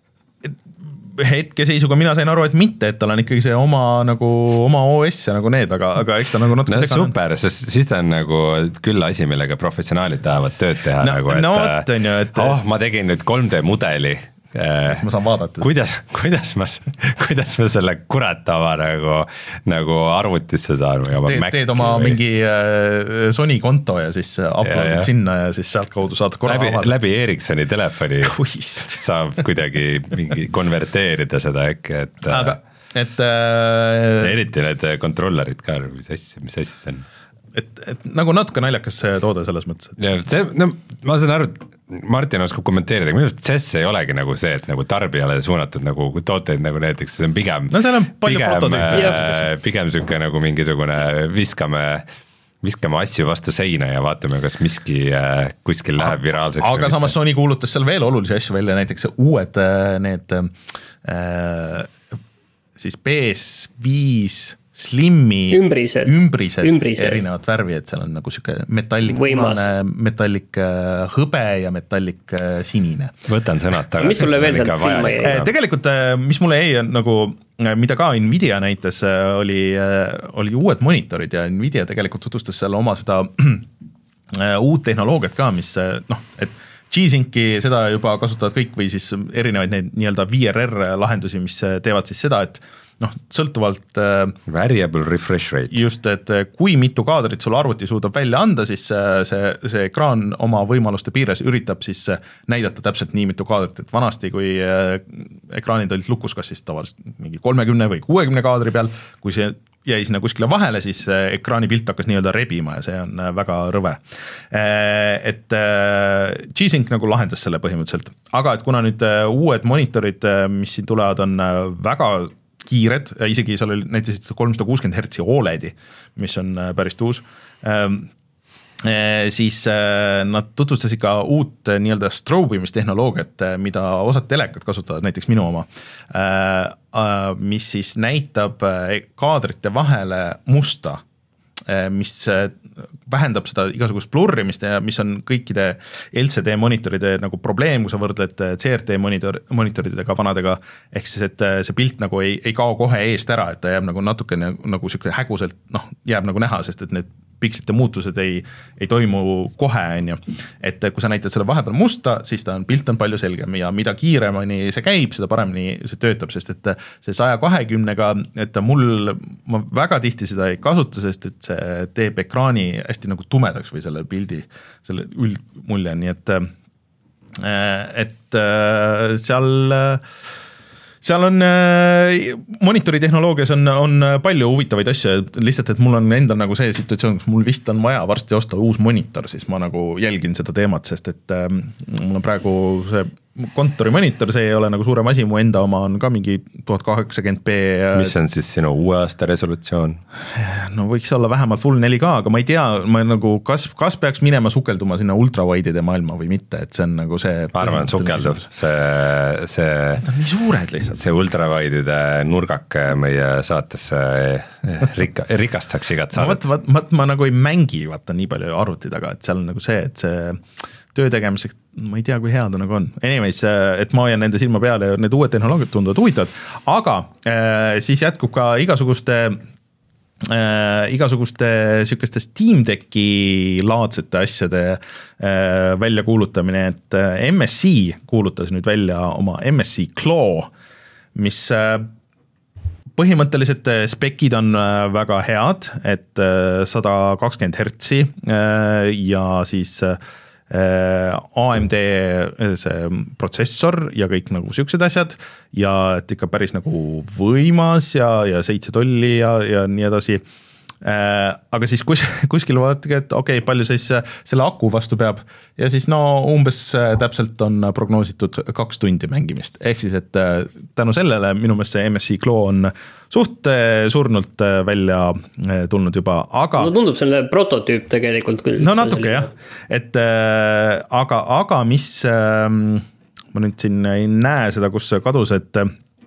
Hetkeseisuga mina sain aru, et mitte, et tal on ikkagi see oma, nagu, oma O S ja nagu need, aga, aga eks ta nagu natuke
no, super, sest siis ta on nagu küll asi, millega professionaalid tahavad tööd teha no, nagu, et,
no, et, on ju, et
oh, ma tegin nüüd kolm D mudeli
siis ma saan vaadata.
Kuidas, kuidas, ma, kuidas ma selle kurat oma nagu, nagu arvutisse saan või oma
teed,
Maci
teed oma
või...
mingi äh, Sony konto ja siis uploadid sinna ja siis sealt kaudu saad korra
läbi, läbi Ericssoni telefoni
Kuist.
saab kuidagi mingi konverteerida seda äkki, et
aga, et äh,
eriti need kontrollerid ka, mis asja, mis asja see on?
Et, et nagu natuke naljakas see toode selles mõttes.
Ja see, no ma saan aru, et Martin oskab kommenteerida, aga minu arust C E S ei olegi nagu see, et nagu tarbijale suunatud nagu tooteid nagu näiteks, see on pigem
no seal on palju
pigem,
prototüüpi.
Pigem siuke nagu mingisugune viskame viskame asju vastu seina ja vaatame, kas miski kuskil läheb viraalseks.
Aga samas Sony kuulutas seal veel olulisi asju välja, näiteks uued need äh, siis P S viis Slimmi
ümbrised,
ümbrised,
ümbrised.
erinevat värvi, et seal on nagu siuke metallik punane, metallik hõbe ja metallik sinine.
Võtan sõnad tagasi.
Mis sulle veel sealt silma jäi?
Tegelikult, mis mulle jäi nagu, mida ka Nvidia näitas, oli, oli uued monitorid ja Nvidia tegelikult tutvustas seal oma seda uut tehnoloogiat ka, mis noh, et G-Synci seda juba kasutavad kõik või siis erinevaid neid nii-öelda V R R lahendusi, mis teevad siis seda, et noh, sõltuvalt
variable refresh rate.
Just, et kui mitu kaadrit sul arvuti suudab välja anda, siis see, see ekraan oma võimaluste piires üritab siis näidata täpselt nii mitu kaadrit, et vanasti, kui ekraanid olid lukus, kas siis tavaliselt mingi kolmekümne või kuuekümne kaadri peal, kui see jäi sinna kuskile vahele, siis ekraani pilt hakkas nii-öelda rebima ja see on väga rõve. Et G-Sync nagu lahendas selle põhimõtteliselt, aga et kuna nüüd uued monitorid, mis siin tulevad, on väga kiired, isegi seal oli näiteks kolmsada kuuskümmend hertsi O L E D-i, mis on päris tuus, siis nad tutvustasid ka uut nii-öelda strobimistehnoloogiat, mida osad telekad kasutavad, näiteks minu oma, mis siis näitab kaadrite vahele musta, mis vähendab seda igasugust blurrimist ja mis on kõikide L C D monitoride nagu probleem, kui sa võrdled C R T monitor, monitoridega vanadega, ehk siis, et see pilt nagu ei, ei kao kohe eest ära, et ta jääb nagu natuke nagu siuke häguselt, noh, jääb nagu näha, sest et need pikslite muutused ei, ei toimu kohe, on ju. Et kui sa näitad selle vahepeal musta, siis ta on, pilt on palju selgem ja mida kiiremini see käib, seda paremini see töötab, sest et see saja kahekümnega, et mul, ma väga tihti seda ei kasuta, sest et see teeb ekraani hästi nagu tumedaks või selle pildi, selle üldmulje, nii et, et seal seal on monitori tehnoloogias on, on palju huvitavaid asju, lihtsalt, et mul on endal nagu see situatsioon, kus mul vist on vaja varsti osta uus monitor, siis ma nagu jälgin seda teemat, sest et mul on praegu see kontorimonitor, see ei ole nagu suurem asi, mu enda oma on ka mingi tuhat kaheksakümmend p.
mis on siis sinu uue aasta resolutsioon?
No võiks olla vähemalt full neli K, aga ma ei tea, ma nagu kas, kas peaks minema sukelduma sinna ultrawide'ide maailma või mitte, et see on nagu see
ma arvan, sukelduv, see, see
Need on nii suured lihtsalt.
See ultrawide'ide nurgake meie saatesse rikka, rikastaks igat saadet.
Ma, ma, ma, ma nagu ei mängi vaata nii palju arvuti taga, et seal on nagu see, et see töö tegemiseks, ma ei tea, kui hea ta nagu on. Anyways, et ma hoian nende silma peale ja need uued tehnoloogiad tunduvad huvitavad, aga äh, siis jätkub ka igasuguste äh, igasuguste sükeste Steam Decki laadsete asjade äh, väljakuulutamine, et äh, M S C kuulutas nüüd välja oma M S C Claw, mis äh, põhimõtteliselt spekid on äh, väga head, et äh, sada kakskümmend hertsi äh, ja siis äh, A M D see protsessor ja kõik nagu siuksed asjad ja et ikka päris nagu võimas ja, ja seitse tolli ja, ja nii edasi. Aga siis kus, kuskil vaadake, et okei okay,, palju siis selle aku vastu peab ja siis no umbes täpselt on prognoositud kaks tundi mängimist. Ehk siis, et tänu sellele minu meelest see M S C Claw on suht surnult välja tulnud juba, aga
no tundub selle prototüüp tegelikult küll.
No natuke jah, et äh, aga, aga mis äh, ma nüüd siin ei näe seda, kus kadus, et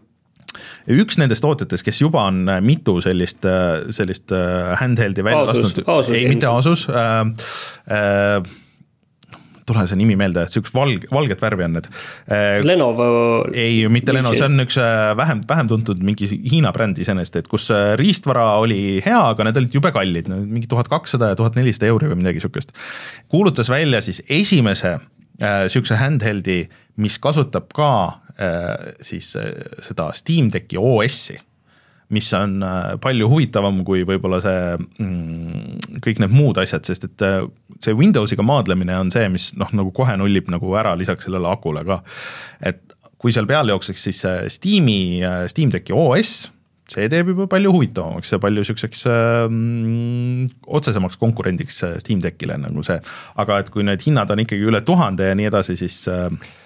üks nendest tootjatest, kes juba on mitu sellist, sellist handheldi välja
lasknud,
ei mitte Asus, äh, äh, tule see nimi meelde, et see üks valg, valget värvi on need.
Lenovo.
Ei, mitte Lenovo, see on üks vähem, vähem tuntud mingi Hiina brändi iseenesest, et kus riistvara oli hea, aga need olid jube kallid, mingi tuhat kakssada ja tuhat nelisada euri või midagi sükest. Kuulutas välja siis esimese äh, sükse handheldi, mis kasutab ka äh, siis äh, seda Steam Decki O S-i, mis on palju huvitavam kui võib-olla see mm, kõik need muud asjad, sest et see Windowsiga maadlemine on see, mis noh, nagu kohe nullib nagu ära lisaks sellele akule ka. Et kui seal peal jookseks siis Steam'i, Steam Decki O S, see teeb juba palju huvitavamaks ja palju sükseks mm, otsesemaks konkurendiks Steam Deckile nagu see. Aga et kui need hinnad on ikkagi üle tuhande ja nii edasi, siis äh,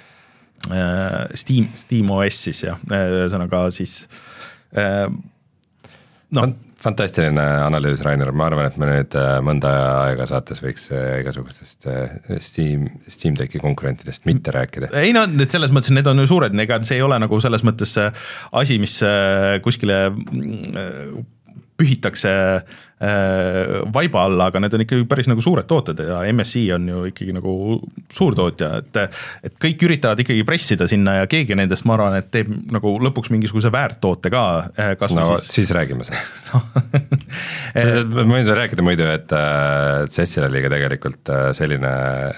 Steam, Steam O S siis ja sõnaga siis äh,
no. Fantastiline analüüs, Rainer, ma arvan, et me nüüd mõnda aega saates võiks igasugustest Steam, Steam Decki konkurentidest mitte rääkida.
Ei no, selles mõttes need on ju suured, ega see ei ole nagu selles mõttes asi, mis kuskile pühitakse vaiba alla, aga need on ikkagi päris nagu suured tooted ja M S C on ju ikkagi nagu suurtootja, et, et kõik üritavad ikkagi pressida sinna ja keegi nendest, ma arvan, et teeb nagu lõpuks mingisuguse väärttoote ka.
No siis, siis räägime sellest. Sest, ma võin seda rääkida muidu, et C E S-il oli ka tegelikult selline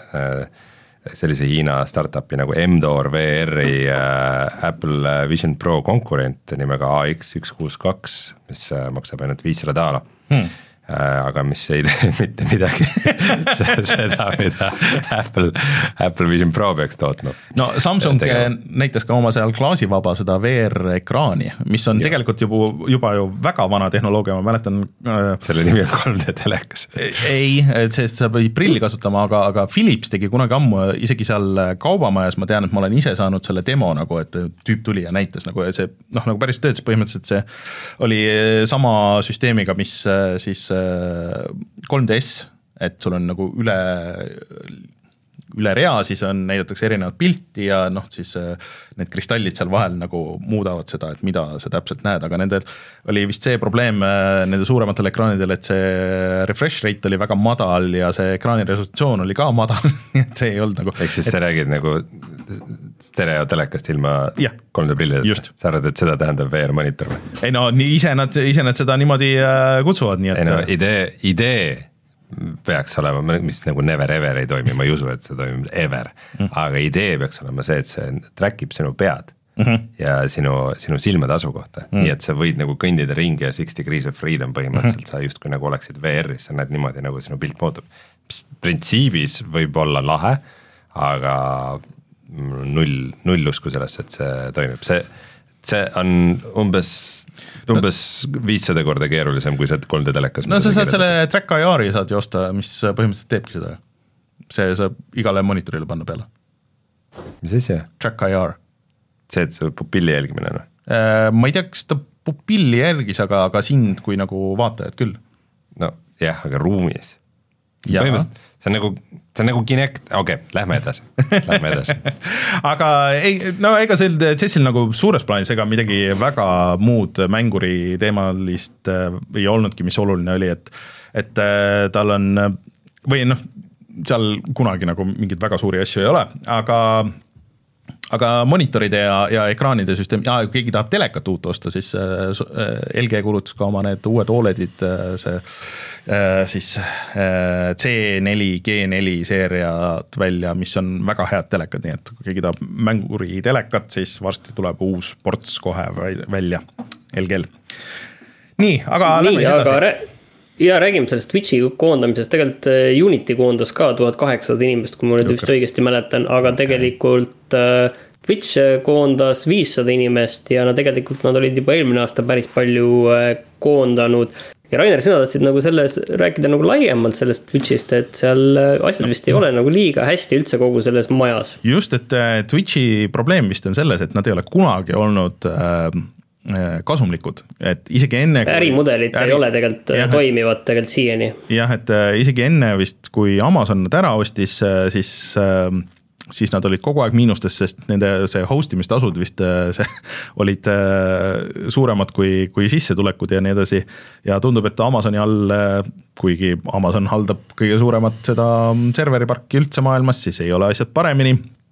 sellise Hiina startupi nagu M-Door V R-i Apple Vision Pro konkurent nimega A X üks kuus kaks, mis maksab ainult viissada daala. Hmm. Aga mis ei tee mitte midagi seda, mida Apple, Apple Vision Pro peaks tootma.
No Samsung näitas ka oma seal klaasivaba seda V R-ekraani, mis on ja. Tegelikult juba, juba ju väga vana tehnoloogia, ma mäletan
selle nimi on kolm D telekas.
Ei, sest sa võid prilli kasutama, aga, aga Philips tegi kunagi ammu isegi seal kaubamajas, ma tean, et ma olen ise saanud selle demo nagu, et tüüp tuli ja näitas nagu ja see, noh, nagu päris töötas põhimõtteliselt see oli sama süsteemiga, mis siis kolm D S, et sul on nagu üle, üle rea, siis on, näidatakse erinevat pilti ja noh, siis need kristallid seal vahel nagu muudavad seda, et mida sa täpselt näed, aga nendel oli vist see probleem nende suurematel ekraanidel, et see refresh rate oli väga madal ja see ekraani resolutsioon oli ka madal, nii et see ei olnud nagu
ehk siis et... sa räägid nagu stereotelekast ilma ja, kolm D prillideta, sa arvad, et seda tähendab V R-monitor või?
Ei no, ise nad, ise nad seda niimoodi kutsuvad, nii et
ei no, idee, idee peaks olema, mis nagu never ever ei toimi, ma ei usu, et see toimib ever, mm. aga idee peaks olema see, et see trackib sinu pead mm -hmm. ja sinu, sinu silmade asukohta mm. nii et sa võid nagu kõndida ringi ja six degrees of freedom põhimõtteliselt mm -hmm. sa justkui nagu oleksid V R-is, sa näed niimoodi nagu sinu pilt muutub. Printsiibis võib olla lahe, aga null, null usku sellest, et see toimib, see, see on umbes, umbes viissada korda keerulisem, kui see kolm D telekas.
No sa saad selle Track I R-i saad joosta, mis põhimõtteliselt teebki seda. See saab igale monitorile panna peale.
mis asja?
Track I R.
See, et see pupilli jälgimine no?
Ma ei tea, kas ta pupilli järgis, aga, aga sind kui nagu vaatajad küll.
No jah, aga ruumis. Põhimõtteliselt see on nagu, see on nagu Kinect, okei, okay, lähme edasi, lähme edasi.
aga ei, no ega sel CES-il nagu suures plaanis ega midagi väga muud mänguri teemalist ei olnudki, mis oluline oli, et, et tal on, või noh, seal kunagi nagu mingid väga suuri asju ei ole, aga aga monitoride ja, ja ekraanide süsteem, ja keegi tahab telekat uut osta, siis L G kuulutas ka oma need uued O L E D-id, see siis C neli, G neli seeriad välja, mis on väga head telekad, nii et kui keegi tahab mänguri telekat, siis varsti tuleb uus ports kohe välja L G-l. Nii, aga
nii,
lähme siis edasi.
Rä- ja räägime sellest Twitchi koondamisest, tegelikult Unity koondas ka tuhat kaheksasada inimest, kui ma nüüd vist õigesti mäletan, aga okay. tegelikult Twitch koondas viissada inimest ja no tegelikult nad olid juba eelmine aasta päris palju koondanud. Ja Rainer, sina tahtsid nagu selles, rääkida nagu laiemalt sellest Twitchist, et seal asjad vist ei ole nagu liiga hästi üldse kogu selles majas.
Just, et Twitchi probleem vist on selles, et nad ei ole kunagi olnud kasumlikud, et isegi enne
ärimudelid äri... ei ole tegelikult jah, toimivad tegelikult siiani.
Jah, et isegi enne vist, kui Amazon nad ära ostis, siis, siis nad olid kogu aeg miinustes, sest nende see hostimistasud vist see, olid suuremad kui, kui sissetulekud ja nii edasi. Ja tundub, et Amazoni all, kuigi Amazon haldab kõige suuremat seda serveriparki üldse maailmas, siis ei ole asjad paremini.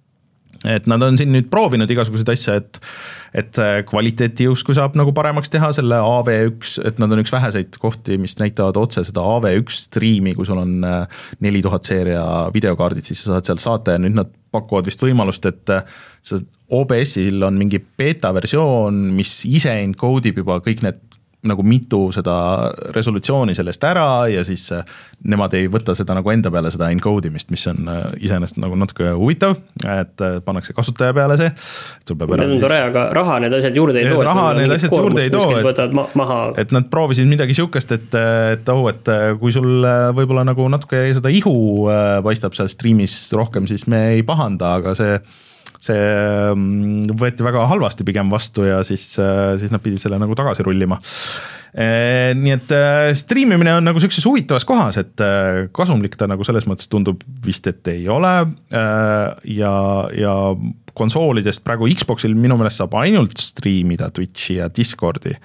Et nad on siin nüüd proovinud igasuguseid asja, et, et kvaliteeti justkui saab nagu paremaks teha selle A V üks, et nad on üks väheseid kohti, mis näitavad otse seda A V üks striimi, kui sul on neli tuhat seeria videokaardid, siis sa saad seal saata ja nüüd nad pakuvad vist võimalust, et O B S-il on mingi beta versioon, mis ise encode'ib juba kõik need nagu mitu seda resolutsiooni sellest ära ja siis nemad ei võta seda nagu enda peale seda encodimist, mis on iseenesest nagu natuke huvitav, et pannakse kasutaja peale see.
Need on tore, aga raha need asjad juurde ei too.
Raha need asjad juurde ei too,
et, maha.
et nad proovisid midagi siukest, et, et, oh, et kui sul võib-olla nagu natuke seda ihu paistab seal streamis rohkem, siis me ei pahanda, aga see see võeti väga halvasti pigem vastu ja siis, siis nad pidid selle nagu tagasi rullima. Nii et streamimine on nagu sellises huvitavas kohas, et kasumlik ta nagu selles mõttes tundub vist, et ei ole ja, ja konsoolidest praegu Xboxil minu meelest saab ainult streamida Twitchi ja Discordi.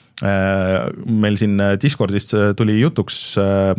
Meil siin Discordist tuli jutuks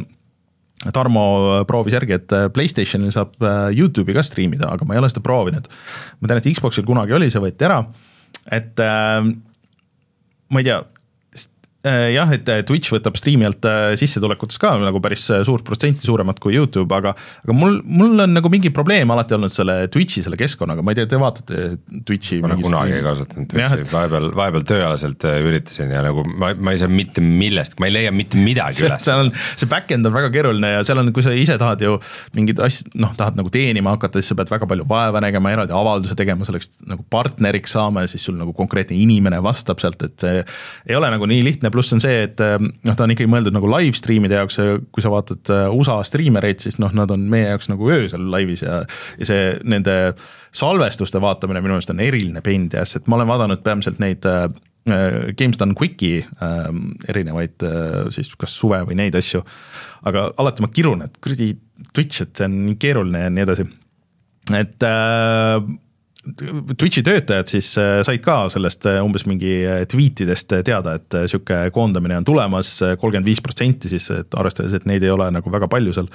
Tarmo proovis järgi, et PlayStationil saab YouTube'i ka streamida, aga ma ei ole seda proovinud. Ma tean, et Xboxil kunagi oli, see võeti ära, et äh, ma ei tea, jah, et Twitch võtab streami alt sissetulekutes ka nagu päris suurt protsenti suuremad kui YouTube, aga, aga mul, mul on nagu mingi probleem alati olnud selle Twitchi, selle keskkonnaga, ma ei tea, te vaatate Twitchi?
Ma kunagi ei kasutanud Twitchi, et... vahepeal, vahepeal tööalaselt üritasin ja nagu ma, ma ei saa mitte millest, ma ei leia mitte midagi üles.
See, on, see backend on väga keeruline ja seal on, kui sa ise tahad ju mingid asjad, noh, tahad nagu teenima hakata, siis sa pead väga palju vaeva nägema, eraldi avalduse tegema, selleks nagu partneriks saama ja siis sul nagu konkreetne inimene vastab sealt, et see ei ole nagu nii lihtne. Pluss on see, et noh, ta on ikkagi mõeldud nagu live streamide jaoks, kui sa vaatad U S A streamereid, siis noh, nad on meie jaoks nagu öösel laivis ja, ja see nende salvestuste vaatamine minu meelest on eriline pain in, et ma olen vaadanud peamiselt neid äh, Games Done Quickie äh, erinevaid äh, siis kas suve või neid asju, aga alati ma kirun, et kuradi Twitch, et see on nii keeruline ja nii edasi, et äh, Twitchi töötajad siis said ka sellest umbes mingi tweetidest teada, et siuke koondamine on tulemas kolmkümmend viis protsenti siis, et arvestades, et neid ei ole nagu väga palju seal.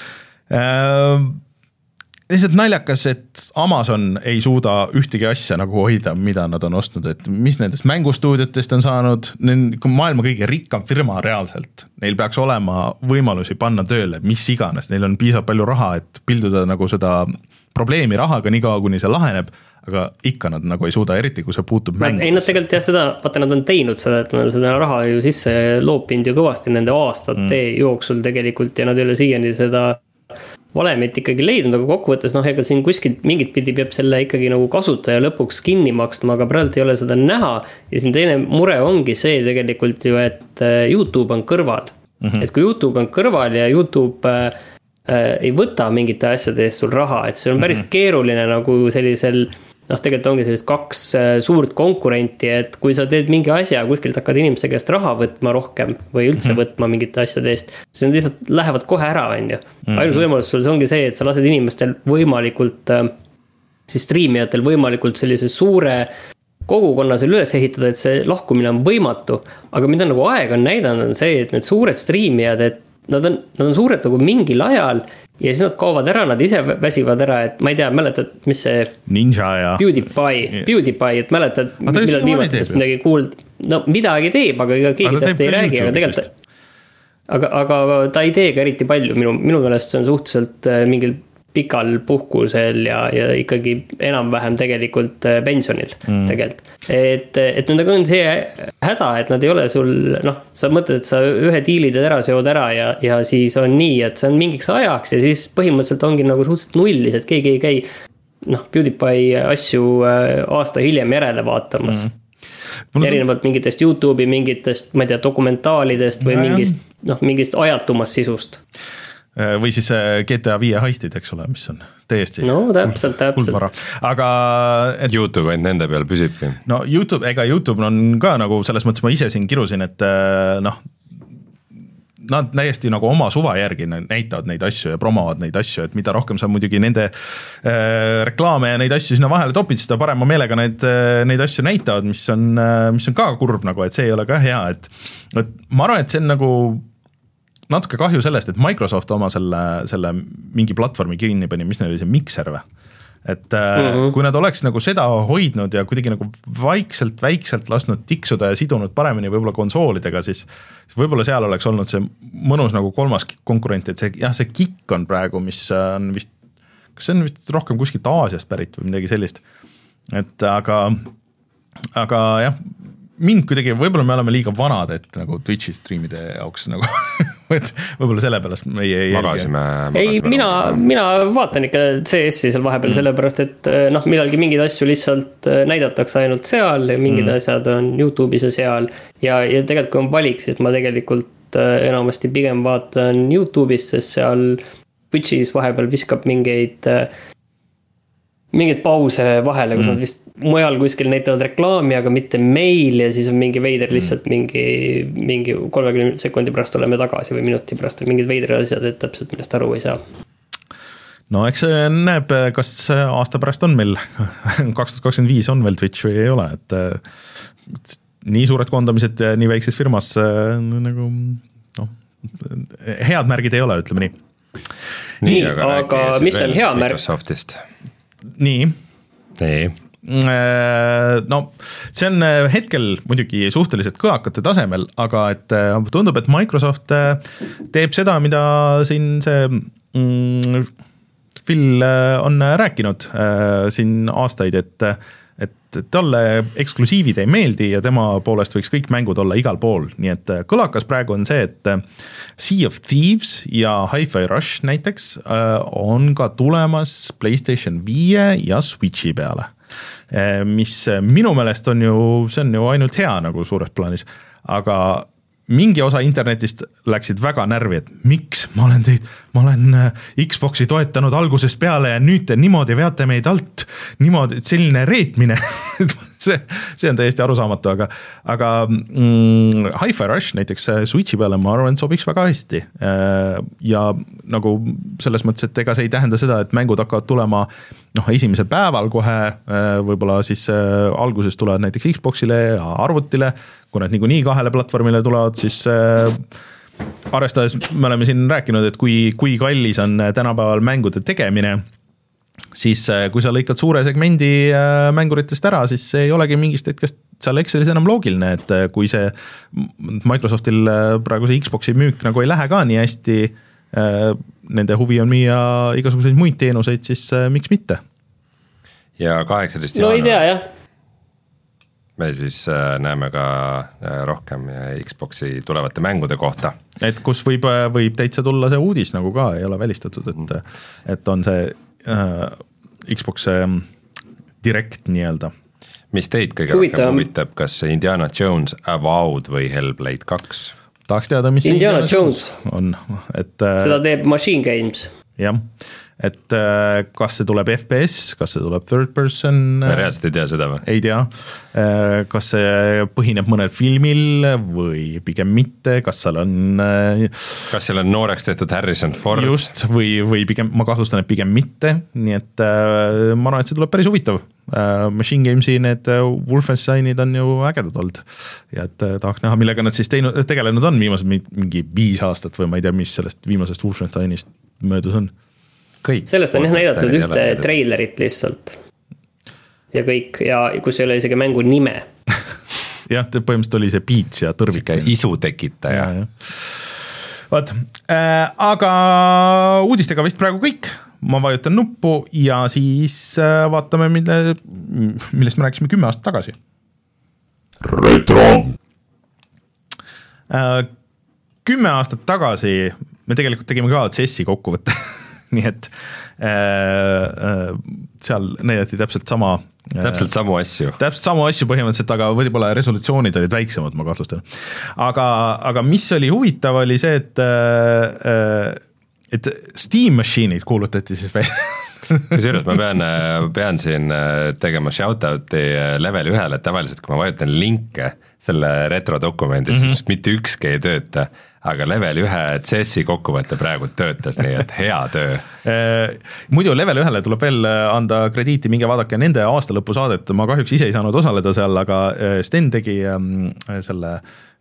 Lihtsalt naljakas, et Amazon ei suuda ühtegi asja nagu hoida, mida nad on ostnud, et mis nendest mängustuudiotest on saanud, maailma kõige rikkam firma reaalselt. Neil peaks olema võimalusi panna tööle, mis iganes, neil on piisavalt palju raha, et pilduda nagu seda probleemi rahaga nii kaua, kuni see laheneb, aga ikka nad nagu ei suuda, eriti kui see puutub mängu.
Ei, nad tegelikult jah seda, vaata nad on teinud seda, et nad seda raha ju sisse loopinud ju kõvasti nende aastate mm. jooksul tegelikult ja nad ei ole siiani seda valemit ikkagi leidnud, aga kokkuvõttes noh, ega siin kuskilt mingit pidi peab selle ikkagi nagu kasutaja lõpuks kinni maksma, aga praegu ei ole seda näha ja siin teine mure ongi see tegelikult ju, et YouTube on kõrval. Mm-hmm. Et kui YouTube on kõrval ja YouTube äh, ei võta mingite asjade eest sul raha, et see on päris mm-hmm. keeruline nagu sellisel noh, tegelikult ongi sellised kaks suurt konkurenti, et kui sa teed mingi asja, kuskilt hakkad inimeste käest raha võtma rohkem või üldse mm-hmm. võtma mingite asjade eest, siis nad lihtsalt lähevad kohe ära, on ju. Mm-hmm. Ainus võimalus sul ongi see, et sa lased inimestel võimalikult, siis striimijatel võimalikult sellise suure kogukonna seal üles ehitada, et see lahkumine on võimatu. Aga mida nagu aeg on näidanud, on see, et need suured striimijad, et nad on, nad on suured nagu mingil ajal ja siis nad kaovad ära, nad ise väsivad ära, et ma ei tea, mäletad, mis see
Ninja ja
PewDiePie, yeah. PewDiePie, et mäletad, millal viimatest midagi kuuld, no midagi teeb, aga ega keegi tast ei räägi, aga tegelikult aga, aga ta ei teega eriti palju, minu, minu meelest see on suhteliselt mingil pikal puhkusel ja, ja ikkagi enam-vähem tegelikult pensionil mm. tegelikult. Et, et nendega on see häda, et nad ei ole sul, noh, sa mõtled, et sa ühe diilid ära seod ära ja, ja siis on nii, et see on mingiks ajaks ja siis põhimõtteliselt ongi nagu suhteliselt nullis, et keegi ei käi, noh, PewDiePie asju aasta hiljem järele vaatamas mm. erinevalt mingitest YouTube'i, mingitest, ma ei tea, dokumentaalidest või ja, mingist, noh, mingist ajatumast sisust.
Või siis G T A viie heistid, eks ole, mis on täiesti
no täpselt, täpselt.
Aga et
YouTube ainult nende peal püsibki.
No YouTube, ega YouTube on ka nagu selles mõttes ma ise siin kirusin, et noh, nad täiesti nagu oma suva järgi näitavad neid asju ja promovad neid asju, et mida rohkem sa muidugi nende äh, reklaame ja neid asju sinna vahele topid, seda parema meelega neid, neid asju näitavad, mis on, mis on ka kurb nagu, et see ei ole ka hea, et, et ma arvan, et see on nagu natuke kahju sellest, et Microsoft oma selle, selle mingi platvormi kinni pani, mis neil oli see Mixer või? Et mm-hmm. kui nad oleks nagu seda hoidnud ja kuidagi nagu vaikselt, väikselt lasknud tiksuda ja sidunud paremini võib-olla konsoolidega, siis, siis võib-olla seal oleks olnud see mõnus nagu kolmas konkurent, et see, jah, see Kik on praegu, mis on vist, kas see on vist rohkem kuskilt Aasiast pärit või midagi sellist. Et aga, aga jah, mind kuidagi, võib-olla me oleme liiga vanad, et nagu Twitchi streamide jaoks nagu, et võib-olla selle pärast meie ei
magasime, magasime
ei, mina, mina vaatan ikka C S-i seal vahepeal mm. sellepärast, et noh, millalgi mingeid asju lihtsalt näidatakse ainult seal ja mingid mm. asjad on YouTube'is ja seal ja, ja tegelikult kui on valik, siis ma tegelikult enamasti pigem vaatan YouTube'is, sest seal Twitchis vahepeal viskab mingeid mingeid pause vahele, kus mm. nad vist mujal kuskil näitavad reklaami, aga mitte meil ja siis on mingi veider lihtsalt mm. mingi, mingi kolmekümne sekundi pärast oleme tagasi või minuti pärast või mingid veidrid asjad, et täpselt millest aru ei saa.
No eks näeb, kas aasta pärast on meil kaks tuhat kakskümmend viis on veel Twitch või ei ole, et, et nii suured koondamised nii väikses firmas nagu noh, head märgid ei ole, ütleme nii.
Nii, nii aga, aga mis on hea märk?
Microsoftist.
Nii.
Nii.
No see on hetkel muidugi suhteliselt kõlakate tasemel, aga et tundub, et Microsoft teeb seda, mida siin see mm, Phil on rääkinud siin aastaid, et, et talle eksklusiivid ei meeldi ja tema poolest võiks kõik mängud olla igal pool, nii et kõlakas praegu on see, et Sea of Thieves ja Hi-Fi Rush näiteks on ka tulemas PlayStation viie ja Switchi peale, mis minu meelest on ju, see on ju ainult hea nagu suures plaanis, aga mingi osa internetist läksid väga närvi, et miks ma olen teid, ma olen Xboxi toetanud algusest peale ja nüüd te niimoodi veate meid alt, niimoodi, selline reetmine, see, see on täiesti arusaamatu, aga, aga mm, Hi-Fi Rush näiteks Switchi peale ma arvan, et sobiks väga hästi ja nagu selles mõttes, et ega see ei tähenda seda, et mängud hakkavad tulema noh, esimesel päeval kohe, võib-olla siis alguses tulevad näiteks Xboxile ja arvutile, kui nad niikuinii kahele platvormile tulevad, siis äh, arvestades me oleme siin rääkinud, et kui, kui kallis on tänapäeval mängude tegemine, siis äh, kui sa lõikad suure segmendi äh, mänguritest ära, siis ei olegi mingist hetkest seal Excelis enam loogiline, et äh, kui see Microsoftil äh, praegu see Xboxi müük nagu ei lähe ka nii hästi, äh, nende huvi on müüa igasuguseid muid teenuseid, siis äh, miks mitte?
Ja kaheksateist
no ei tea, jah.
Me siis näeme ka rohkem Xboxi tulevate mängude kohta.
Et kus võib, võib täitsa tulla see uudis nagu ka, ei ole välistatud, et, et on see äh, Xbox Direct nii-öelda.
Mis teid kõige Huvita. rohkem huvitab, kas Indiana Jones Avowed või Hellblade kaks?
Tahaks teada, mis
Indiana Jones
on. Et,
seda teeb Machine Games.
jah, et kas see tuleb F P S, kas see tuleb third person.
Reaalselt ei tea seda või?
Ei tea, kas see põhineb mõnel filmil või pigem mitte, kas seal on.
Kas seal on nooreks tehtud Harrison Ford?
Just, või, või pigem, ma kahtlustan, et pigem mitte, nii et ma arvan, et see tuleb päris huvitav. Machine Gamesi need Wolfensteinid on ju ägedad olnud ja et tahaks näha, millega nad siis teinud, tegelenud on viimased mingi viis aastat või ma ei tea, mis sellest viimasest Wolfensteinist möödus on.
Kõik
sellest on jah näidatud ühte treilerit lihtsalt ja kõik ja kus ei ole isegi mängu nime.
jah, põhimõtteliselt oli see Beats ja tõrvik.
Isu tekitaja.
Vaat, äh, aga uudistega vist praegu kõik, ma vajutan nuppu ja siis äh, vaatame, mille, millest me rääkisime kümme aastat tagasi. Retro! Äh, kümme aastat tagasi me tegelikult tegime ka C S-i kokkuvõtte. nii et äh, seal näidati täpselt sama
täpselt samu asju
täpselt samu asju põhimõtteliselt, aga võib-olla resolutsioonid olid väiksemad, ma kahtlustan, aga, aga mis oli huvitav oli see, et äh, et Steam Machine'id kuulutati siis välja.
Kusjuures ma pean, pean siin tegema shoutout'i level ühele, et tavaliselt kui ma vajutan linke selle retrodokumendi, mm-hmm. siis mitte ükski ei tööta, aga level ühe C S-i kokkuvõte praegu töötas, nii et hea töö.
Muidu level ühele tuleb veel anda krediiti, minge vaadake nende aastalõpu saadet, ma kahjuks ise ei saanud osaleda seal, aga Sten tegi selle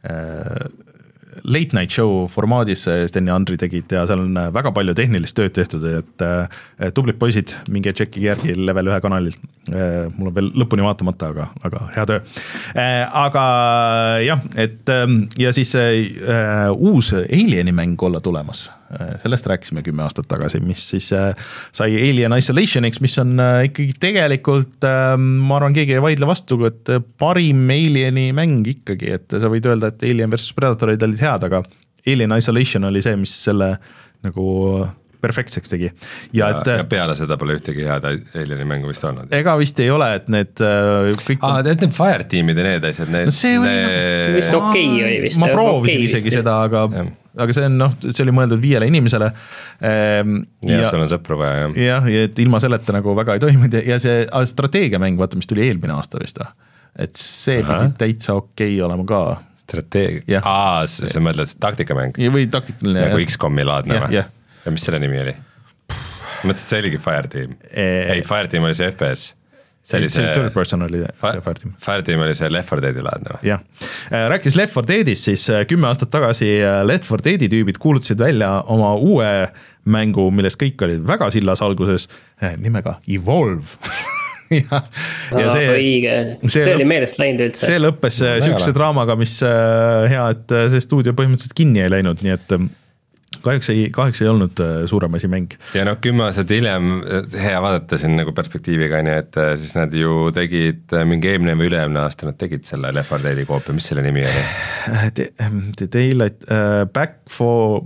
late night show formaadis Sten ja Andri tegid ja seal on väga palju tehnilist tööd tehtud, et tublid poisid, minge tšekki järgi level ühe kanalil. Mul on veel lõpuni vaatamata, aga, aga hea töö. Aga jah, et ja siis uh, uus Alieni mäng olla tulemas. Sellest rääkisime kümme aastat tagasi, mis siis sai Alien Isolationiks, mis on ikkagi tegelikult, ma arvan, keegi ei vaidle vastu, et parim Alieni mäng ikkagi, et sa võid öelda, et Alien versus Predatorid olid head, aga Alien Isolation oli see, mis selle nagu perfektseks tegi.
Ja, ja, et, ja peale seda pole ühtegi head Alieni mängu vist olnud.
Ega vist ei ole, et need kõik
Aa, need on Fireteamid ja need asjad. Need,
no see oli
need... vist okei okay oli vist.
Ma proovisin
okay
isegi
vist,
seda, aga, aga see on, noh, see oli mõeldud viiele inimesele.
Ja, ja sul on sõpru vaja, jah.
Jah, ja et ilma selleta nagu väga ei toiminud ja see strateegiamäng, vaata, mis tuli eelmine aasta vist. Et see Aha. pidi täitsa okei okay olema ka.
Strateegia? Aa, sa mõtled taktikamäng?
Või taktikaline.
Nagu X-komi laadne või?
Ja,
ja mis selle nimi oli? Mõtlesin, et see oligi Fireteam. Ei, Fireteam oli see F P S. See oli see, see
third person oli see Fireteam.
Fireteam oli see Left four Deadi laadne või?
Jah. Rääkis Left four Deadist, siis kümme aastat tagasi Left four Deadi tüübid kuulutasid välja oma uue mängu, milles kõik olid väga sillas alguses, nimega Evolve. ja, ja see,
õige, see, see oli meelest läinud üldse.
See lõppes no, sihukese draamaga, mis hea, et see stuudio põhimõtteliselt kinni ei läinud, nii et kahjuks ei, kahjuks ei olnud suurem asi mäng.
Ja noh, kümme aastat hiljem hea vaadata siin nagu perspektiiviga, nii et siis nad ju tegid mingi eelmine või üleemne aasta, nad tegid selle Left four Deadi koopia, mis selle nimi oli?
The, the Daylight, uh, Back for...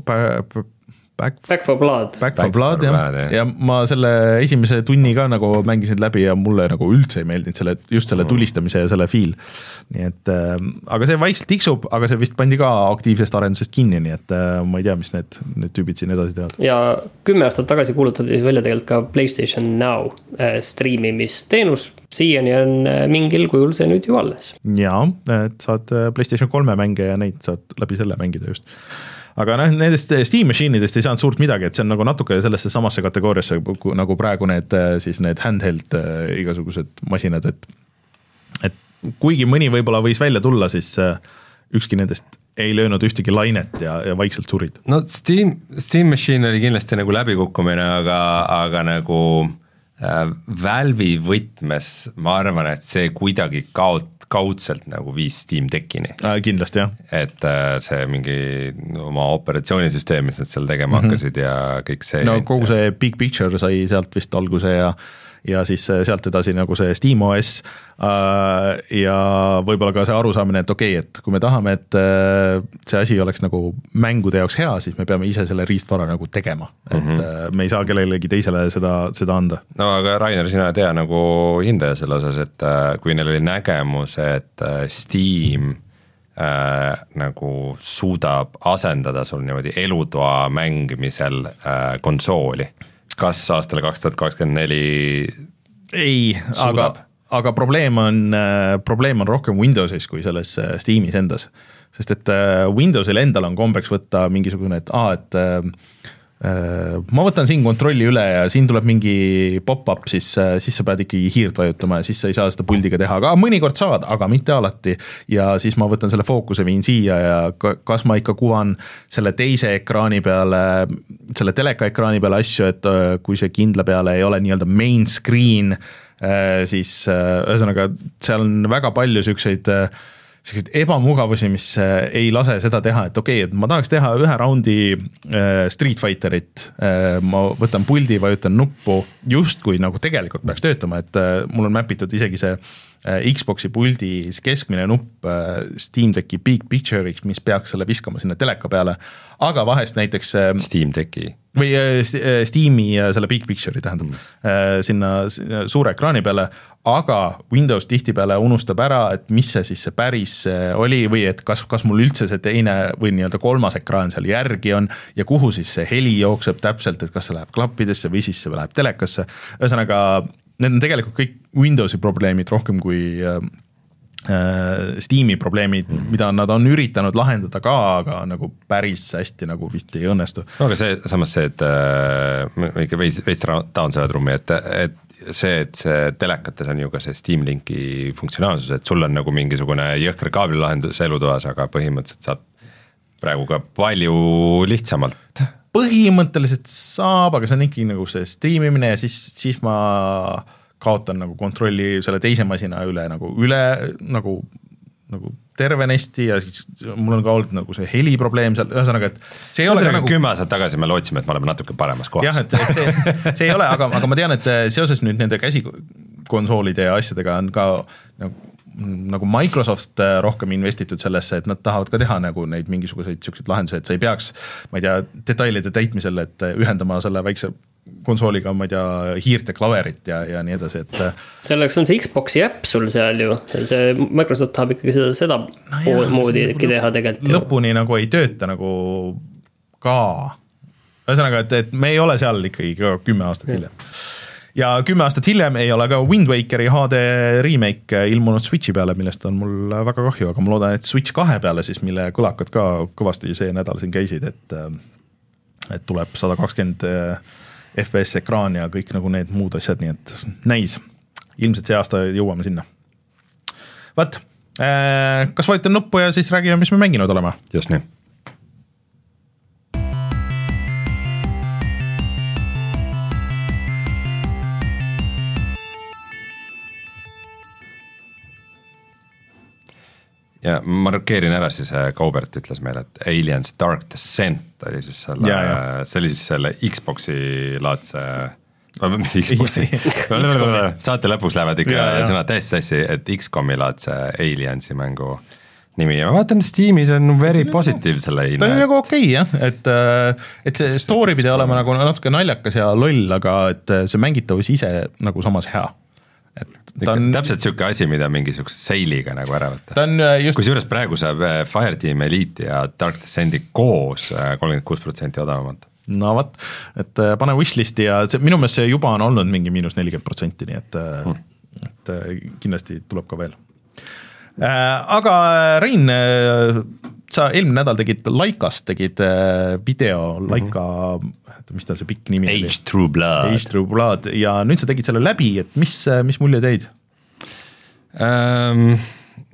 Back,
back for Blood.
Back for Back Blood, jah. Ja. ja ma selle esimese tunni ka nagu mängisin läbi ja mulle nagu üldse ei meeldinud selle, just selle tulistamise ja selle feel. Nii et, äh, aga see vaikselt tiksub, aga see vist pandi ka aktiivsest arendusest kinni, nii et äh, ma ei tea, mis need, need tüübid siin edasi teavad.
Ja kümme aastat tagasi kuulutati siis välja tegelikult ka PlayStation Now äh, streamimisteenus. Siiani on äh, mingil kujul see nüüd ju alles.
Jaa, et saad PlayStation kolme mänge ja neid saad läbi selle mängida just. Aga noh, nendest Steam Machine'idest ei saanud suurt midagi, et see on nagu natuke sellesse samasse kategooriasse nagu praegu need, siis need handheld igasugused masinad, et, et kuigi mõni võib-olla võis välja tulla, siis ükski nendest ei löönud ühtegi lainet ja, ja vaikselt surid.
No Steam, Steam Machine oli kindlasti nagu läbikukkumine, aga, aga nagu äh, Valve'i võtmes ma arvan, et see kuidagi kaot, kaudselt nagu viis Steam Deckini.
Äh, kindlasti, jah.
Et äh, see mingi oma operatsioonisüsteem, mis nad seal tegema mm-hmm. hakkasid ja kõik see.
No kogu see ja... Big Picture sai sealt vist alguse ja ja siis sealt edasi nagu see SteamOS äh, ja võib-olla ka see arusaamine, et okei, okay, et kui me tahame, et äh, see asi oleks nagu mängude jaoks hea, siis me peame ise selle riistvara nagu tegema, et mm-hmm. äh, me ei saa kellelegi teisele seda, seda anda.
No aga Rainer, sina ei tea nagu hindaja selle osas, et äh, kui neil oli nägemus, et äh, Steam äh, nagu suudab asendada sul niimoodi elutoa mängimisel äh, konsooli. Kas aastal kaks tuhat kakskümmend neli
ei, aga, aga probleem on, probleem on rohkem Windowsis kui selles Steamis endas. Sest et Windowsil endal on kombeks võtta mingisugune, et aa, et äh, ma võtan siin kontrolli üle ja siin tuleb mingi pop-up, siis, siis sa pead ikkagi hiirt vajutama ja siis sa ei saa seda puldiga teha, aga mõnikord saad, aga mitte alati. Ja siis ma võtan selle fookuse, viin siia ja kas ma ikka kuvan selle teise ekraani peale, selle teleka ekraani peale asju, et kui see kindla peale ei ole nii-öelda main screen, siis ühesõnaga seal on väga palju selliseid sellised ebamugavusi, mis ei lase seda teha, et okei, okay, et ma tahaks teha ühe raundi Street Fighterit, ma võtan puldi, vajutan nuppu, justkui nagu tegelikult peaks töötama, et mul on mapitud isegi see Xboxi puldi keskmine nupp Steam Decki Big Picture'iks, mis peaks selle viskama sinna teleka peale, aga vahest näiteks
Steam Decki
või Steam'i selle Big Picture'i tähendab mm. sinna suure ekraani peale, aga Windows tihtipeale unustab ära, et mis see siis see päris oli või et kas, kas mul üldse see teine või nii-öelda kolmas ekraan seal järgi on ja kuhu siis see heli jookseb täpselt, et kas see läheb klappidesse või siis see läheb telekasse. Ühesõnaga, need on tegelikult kõik Windowsi probleemid rohkem kui Steam'i probleemid, mida nad on üritanud lahendada ka, aga nagu päris hästi nagu vist ei õnnestu.
No aga see, samas see, et äh, ikka veits, veits taon selle trummi, et, et see, et see telekates on ju ka see Steam Linki funktsionaalsus, et sul on nagu mingisugune jõhker kaablilahendus elutoas, aga põhimõtteliselt saab praegu ka palju lihtsamalt.
Põhimõtteliselt saab, aga see on ikkagi nagu see streamimine ja siis, siis ma kaotan nagu kontrolli selle teise masina üle nagu üle nagu, nagu tervenesti ja siis mul on ka olnud nagu see heli probleem seal, ühesõnaga, et see ei ole
nagu...
nagu...
kümme aastat tagasi me lootsime, et me oleme natuke paremas kohas.
Jah, et, et see, see ei ole, aga, aga ma tean, et seoses nüüd nende käsikonsoolide ja asjadega on ka nagu, nagu Microsoft rohkem investitud sellesse, et nad tahavad ka teha nagu neid mingisuguseid selliseid lahendusi, et sa ei peaks, ma ei tea, detailide täitmisel, et ühendama selle väikse konsooliga, ma ei tea, hiirte klaverit ja, ja nii edasi, et
selleks on see Xboxi äpp sul seal ju, see Microsoft tahab ikkagi seda, seda no jah, moodi ikkagi teha tegelikult.
Lõpuni nagu ei tööta nagu ka. Ühesõnaga, et, et me ei ole seal ikkagi ka kümme aastat hiljem. Ja kümme aastat hiljem ei ole ka Wind Wakeri H D remake ilmunud Switchi peale, millest on mul väga kahju, aga ma loodan, et Switch kahe peale siis, mille kõlakad ka kõvasti see nädal siin käisid, et, et tuleb sada kakskümmend F P S ekraan ja kõik nagu need muud asjad, nii et näis. Ilmselt see aasta jõuame sinna. Vaat, kas vajutan nuppu ja siis räägime, mis me mänginud oleme?
Just nii. Ja markeerin ära siis, Kaubert ütles meile, et Aliens Dark Descent oli siis selle, ja, ja. see oli siis selle Xboxi laadse, mis Xboxi, saate lõpus lähevad ikka ja, ja. sõnad täiesti sassi, et X COM-i laadse Aliensi mängu nimi ja ma vaatan Steamis on very positive selle hinne.
Ta oli nagu okei okay, jah, et, et see story pidi olema nagu natuke naljakas ja loll, aga et see mängitavus ise nagu samas hea.
Et ta on täpselt siuke asi, mida mingisuguse seiliga nagu ära võtta.
Just...
kui juures praegu saab Fireteam Elite ja Dark Descendi koos kolmkümmend kuus protsenti odavamalt.
No vat, et pane wishlisti ja see, minu meelest see juba on olnud mingi miinus nelikümmend protsenti, nii et, hmm. et kindlasti tuleb ka veel. Aga Rein, sa eelmine nädal tegid Laikast, tegid video Laika, mm-hmm. mis ta see pikk nimi
oli? Age True Blood.
Age True Blood ja nüüd sa tegid selle läbi, et mis, mis mulje teid?
Um,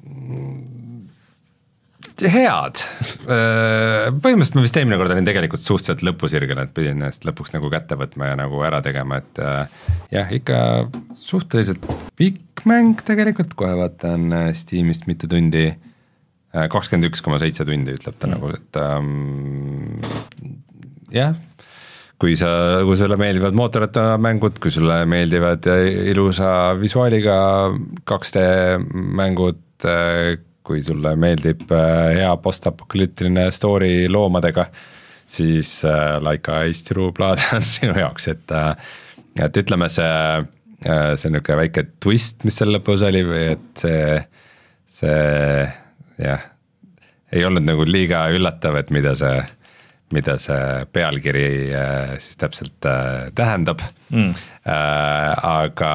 head. Põhimõtteliselt ma vist eelmine kord olin tegelikult suhteliselt lõpusirgel, et pidin ennast lõpuks nagu kätte võtma ja nagu ära tegema, et jah, ikka suhteliselt pikk mäng tegelikult, kohe vaatan Steamist mitu tundi, kakskümmend üks koma seitse tundi ütleb ta mm. nagu, et um, jah, kui sa, kui sulle meeldivad mootorrattamängud, kui sulle meeldivad ilusa visuaaliga kaks D mängud, kui sulle meeldib hea postapokalüptiline story loomadega, siis Laika Age True Blood on sinu jaoks, et, et ütleme see, see on niisugune väike twist, mis selle lõpus oli või et see, see jah, ei olnud nagu liiga üllatav, et mida see, mida see pealkiri siis täpselt tähendab mm. aga,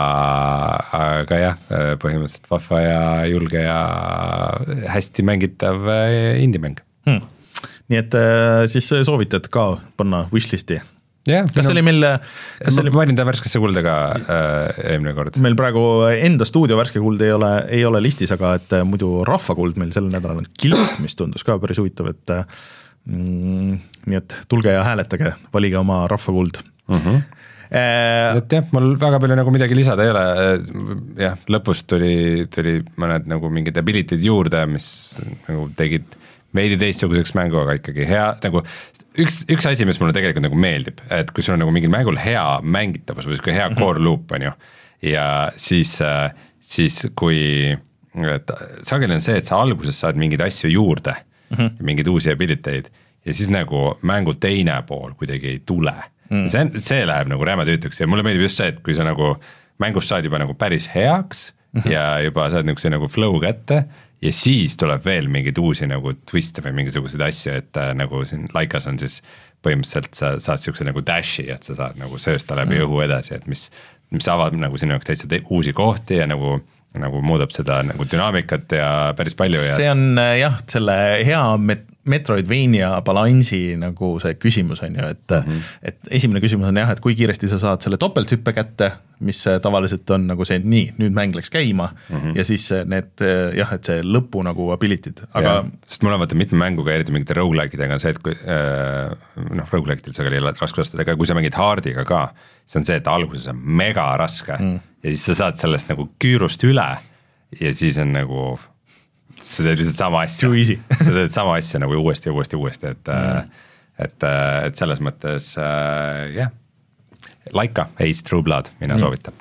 aga jah, põhimõtteliselt vahva ja julge ja hästi mängitav indie-mäng hmm.
Nii et siis soovitad ka panna wishlisti
Yeah,
kas
no,
oli meil
kas ma oli... panin ta värskesse kulda ka äh, eelmine kord?
Meil praegu enda stuudio värske kuld ei ole, ei ole listis, aga et muidu rahvakuld meil sel nädalal on kilp, mis tundus ka päris huvitav, et mm, nii et tulge ja hääletage, valige oma rahvakuld
mm-hmm. äh, et jah, mul väga palju nagu midagi lisada ei ole, jah, lõpus tuli, tuli mõned nagu mingid ability'd juurde, mis nagu tegid veidi teistsuguseks mängu, aga ikkagi hea, nagu üks, üks asi, mis mulle tegelikult nagu meeldib, et kui sul on nagu mingil mängul hea mängitavus või hea mm-hmm. core loop, on ju, ja siis, siis kui sageli on see, et sa alguses saad mingeid asju juurde mm-hmm. mingeid uusi ability'id ja siis nagu mängu teine pool kuidagi ei tule mm. see, see läheb nagu räme tüütuks ja mulle meeldib just see, et kui sa nagu mängus saad juba nagu päris heaks mm-hmm. ja juba saad nagu see nagu flow kätte ja siis tuleb veel mingeid uusi nagu twiste või mingisuguseid asju, et äh, nagu siin Laikas on siis põhimõtteliselt sa saad siukse nagu dashi, et sa saad nagu söösta läbi mm. õhu edasi, et mis, mis avab nagu sinu jaoks täitsa te- uusi kohti ja nagu, nagu muudab seda nagu dünaamikat ja päris palju. Ja...
see on jah, selle hea met- Metroidvania balansi nagu see küsimus on ju, et mm-hmm. et esimene küsimus on jah, et kui kiiresti sa saad selle topelthüppe kätte, mis tavaliselt on nagu see, nii, nüüd mäng läks käima mm-hmm. ja siis need jah, et see lõpu nagu ability'd, aga
ja, sest mul on vaata mitme mänguga, eriti mingite roguelike'idega on see, et kui äh, noh, roguelike'idel sageli ei ole raskusastmed, aga kui sa mängid hardiga ka, see on see, et alguses on mega raske mm. ja siis sa saad sellest nagu küürust üle ja siis on nagu sa teed lihtsalt sama asja, sa teed sama asja nagu uuesti ja uuesti ja uuesti, et mm. et, et selles mõttes jah yeah. Laika, Ace True Blood, mina mm. soovitan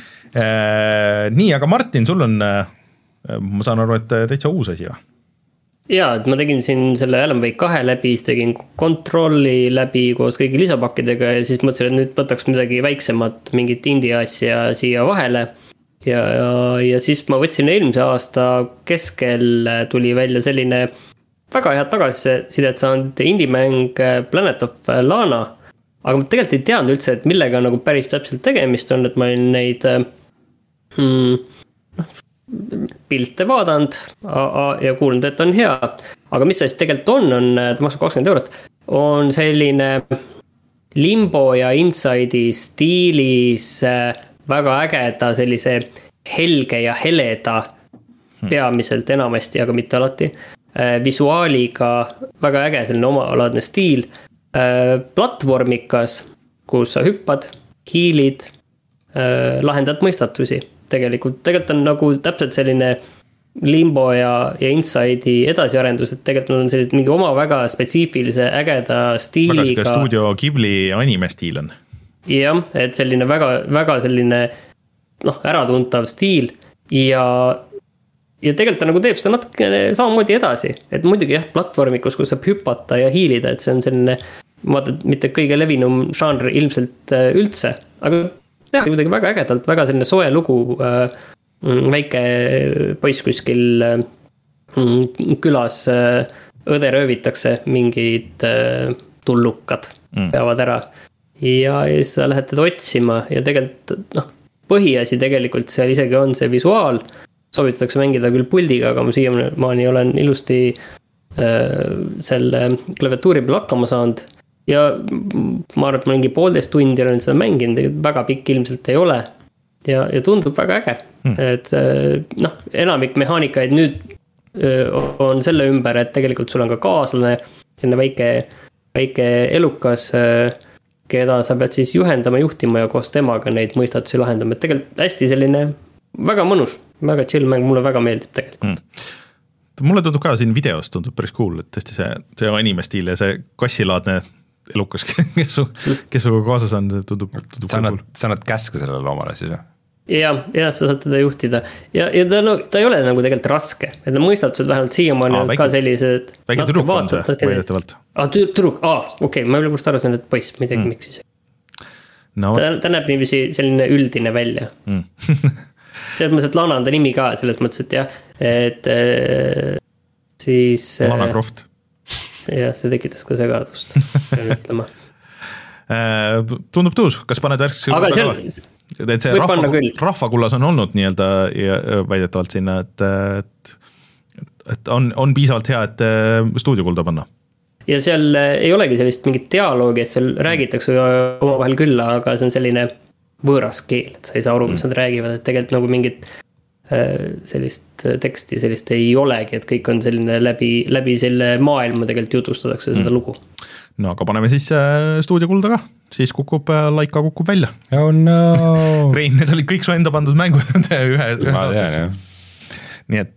äh, nii, aga Martin, sul on ma saan aru, et täitsa uus asi või?
Jaa, et ma tegin siin selle Alan Wake kahe läbi, siis tegin kontrolli läbi koos kõigi lisapakkidega ja siis mõtlesin, et nüüd võtaks midagi väiksemat, mingit indie asja siia vahele ja, ja, ja siis ma võtsin eelmise aasta keskel tuli välja selline väga head tagasisidet saanud indie-mäng Planet of Lana, aga ma tegelikult ei teadnud üldse, et millega nagu päris täpselt tegemist on, et ma olin neid mm, pilte vaadanud ja kuulnud, et on hea, aga mis see siis tegelikult on, on, ta maksab kakskümmend eurot, on selline Limbo ja Inside'i stiilis väga ägeda sellise helge ja heleda peamiselt enamasti, aga mitte alati, visuaaliga väga äge selline omalaadne stiil, platvormikas, kus sa hüppad, hiilid, lahendad mõistatusi. Tegelikult, tegelikult on nagu täpselt selline Limbo ja, ja Inside'i edasiarendus, et tegelikult on sellised mingi oma väga spetsiifilise ägeda stiiliga.
Väga stuudio Ghibli anime stiil on.
Jah, et selline väga, väga selline noh, äratuntav stiil ja, ja tegelikult ta nagu teeb seda natuke samamoodi edasi, et muidugi jah, platvormikus, kus saab hüpata ja hiilida, et see on selline, ma vaatan, mitte kõige levinum žanr ilmselt üldse, aga jah, kuidagi väga ägedalt, väga selline soe lugu, väike poiss kuskil külas õde röövitakse, mingid tullukad mm. peavad ära ja siis sa lähed teda otsima ja tegelikult noh, põhiasi tegelikult seal isegi on see visuaal, soovitatakse mängida küll puldiga, aga ma siiamaani olen ilusti äh, selle klaviatuuri peal hakkama saanud ja ma arvan, et ma mingi poolteist tundi olen seda mänginud, väga pikk ilmselt ei ole ja, ja tundub väga äge hmm. et noh, enamik mehaanikaid nüüd on selle ümber, et tegelikult sul on ka kaaslane, selline väike, väike elukas, keda sa pead siis juhendama, juhtima ja koos temaga neid mõistatusi lahendama, et tegelikult hästi selline väga mõnus, väga chill mäng, mulle väga meeldib tegelikult hmm.
Mulle tundub ka siin videos tundub päris cool, et tõesti see, see anime stiil ja see kassilaadne elukas, kes su, kes suga kaasas on, tundub, tundub
sa annad, sa annad käske sellele loomale siis või?
Ja, ja sa saad teda juhtida ja, ja ta, no, ta ei ole nagu tegelikult raske, et need mõistatused vähemalt siiamaani on ka sellised
väike tüdruk on see võidetavalt
ah, tüdruk, ah, okei okay, ma ei ole just arvasin, et poiss, midagi mm. miks siis no, ta, ta näeb niiviisi selline üldine välja mm. selles mõttes, et Lana on ta nimi ka selles mõttes, et jah et siis
Lara Croft.
Jah, see tekitas ka segadust, pean ütlema.
Tundub tuus, kas paned värskesse
aga seal
et see rahva, rahvakullas on olnud nii-öelda väidetavalt sinna, et, et, et on, on piisavalt hea, et stuudiokulda panna.
Ja seal ei olegi sellist mingit dialoogi, et seal räägitakse omavahel küll, aga see on selline võõras keel, et sa ei saa aru, mis nad räägivad, et tegelikult nagu mingit sellist teksti sellist ei olegi, et kõik on selline läbi, läbi selle maailma tegelikult jutustatakse seda mm. lugu.
No aga paneme siis stuudiokulda ka, siis kukub, Laika kukub välja.
Oh no!
Rein, need olid kõik su enda pandud mängud ühe, ühe saateks. Nii et,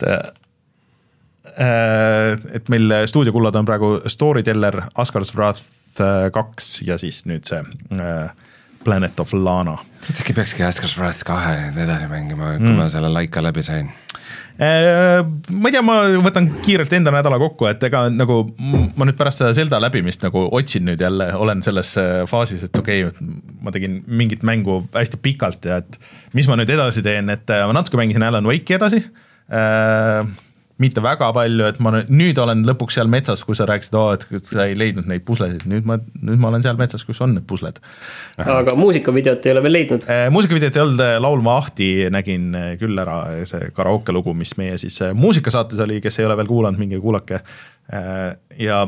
et meil stuudiokullad on praegu Storyteller, Asgard's Wrath kaks ja siis nüüd see Planet of Lana.
Äkki peakski Asgard's Wrath kahe edasi mängima, kui mm. ma selle Laika läbi sain.
Ma ei tea, ma võtan kiirelt enda nädala kokku, et ega nagu ma nüüd pärast seda Zelda läbimist nagu otsin nüüd jälle, olen selles faasis, et okei, okay, ma tegin mingit mängu hästi pikalt ja et mis ma nüüd edasi teen, et ma natuke mängisin Alan Wake'i edasi, mitte väga palju, et ma nüüd olen lõpuks seal metsas, kus sa rääkisid, oh, et sa ei leidnud neid puslesid, nüüd ma, nüüd ma olen seal metsas, kus on need pusled.
Aga muusikavideot ei ole veel leidnud?
Muusikavideot ei olnud, Laulma ahti nägin küll ära, see karaoke lugu, mis meie siis muusikasaates oli, kes ei ole veel kuulanud, mingi kuulake. Ja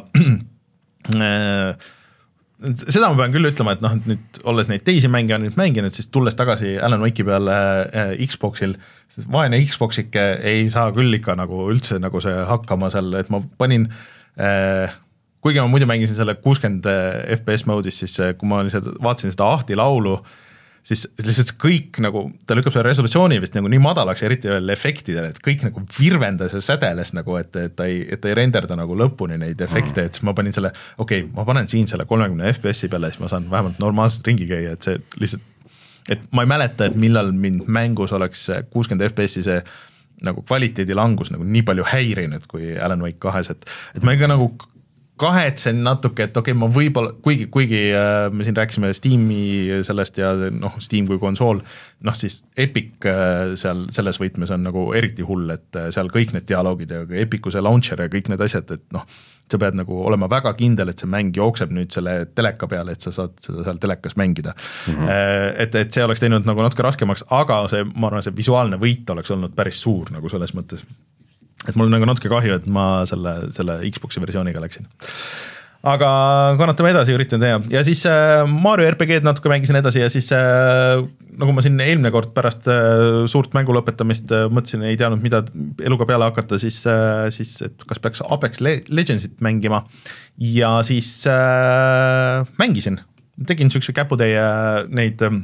seda ma pean küll ütlema, et noh, nüüd olles neid teisi mänge on nüüd mänginud, siis tulles tagasi Alan Wake'i peale Xboxil, vaene Xboxike ei saa küll ikka nagu üldse nagu see hakkama seal, et ma panin, eh, kuigi ma muidu mängisin selle kuuskümmend F P S moodis, siis kui ma lihtsalt vaatasin seda ahti laulu, siis lihtsalt kõik nagu, ta lükkab selle resolutsiooni vist nagu nii madalaks, eriti veel efektidele, et kõik nagu virvendas ja sädeles nagu, et, et ta ei, et ta ei renderda nagu lõpuni neid efekte, et ma panin selle, okei, okay, ma panen siin selle kolmekümne F P S-i peale, siis ma saan vähemalt normaalselt ringi käia, et see lihtsalt et ma ei mäleta, et millal mind mängus oleks kuuskümmend F P S-i see nagu kvaliteedi langus nagu nii palju häirinud kui Alan Wake kahes, et, et ma ikka nagu kahetsen natuke, et okei okay,, ma võib-olla, kuigi, kuigi äh, me siin rääkisime Steam'i sellest ja noh, Steam kui konsool, noh siis Epic äh, seal selles võtmes on nagu eriti hull, et äh, seal kõik need dialoogid ja Epicu see launcher ja kõik need asjad, et noh, sa pead nagu olema väga kindel, et see mäng jookseb nüüd selle teleka peale, et sa saad seda seal telekas mängida. Mm-hmm. Et, et see oleks teinud nagu natuke raskemaks, aga see, ma arvan, see visuaalne võit oleks olnud päris suur nagu selles mõttes. Et mul on nagu natuke kahju, et ma selle, selle Xboxi versiooniga läksin. Aga kannatame edasi, üritan teha. Ja siis äh, Mario R P G-d natuke mängisin edasi ja siis äh, nagu ma siin eelmine kord pärast äh, suurt mängu lõpetamist äh, mõtlesin, ei teadnud, mida eluga peale hakata, siis, äh, siis et kas peaks Apex Legendsit mängima ja siis äh, mängisin. Tegin sükse käputäie neid äh,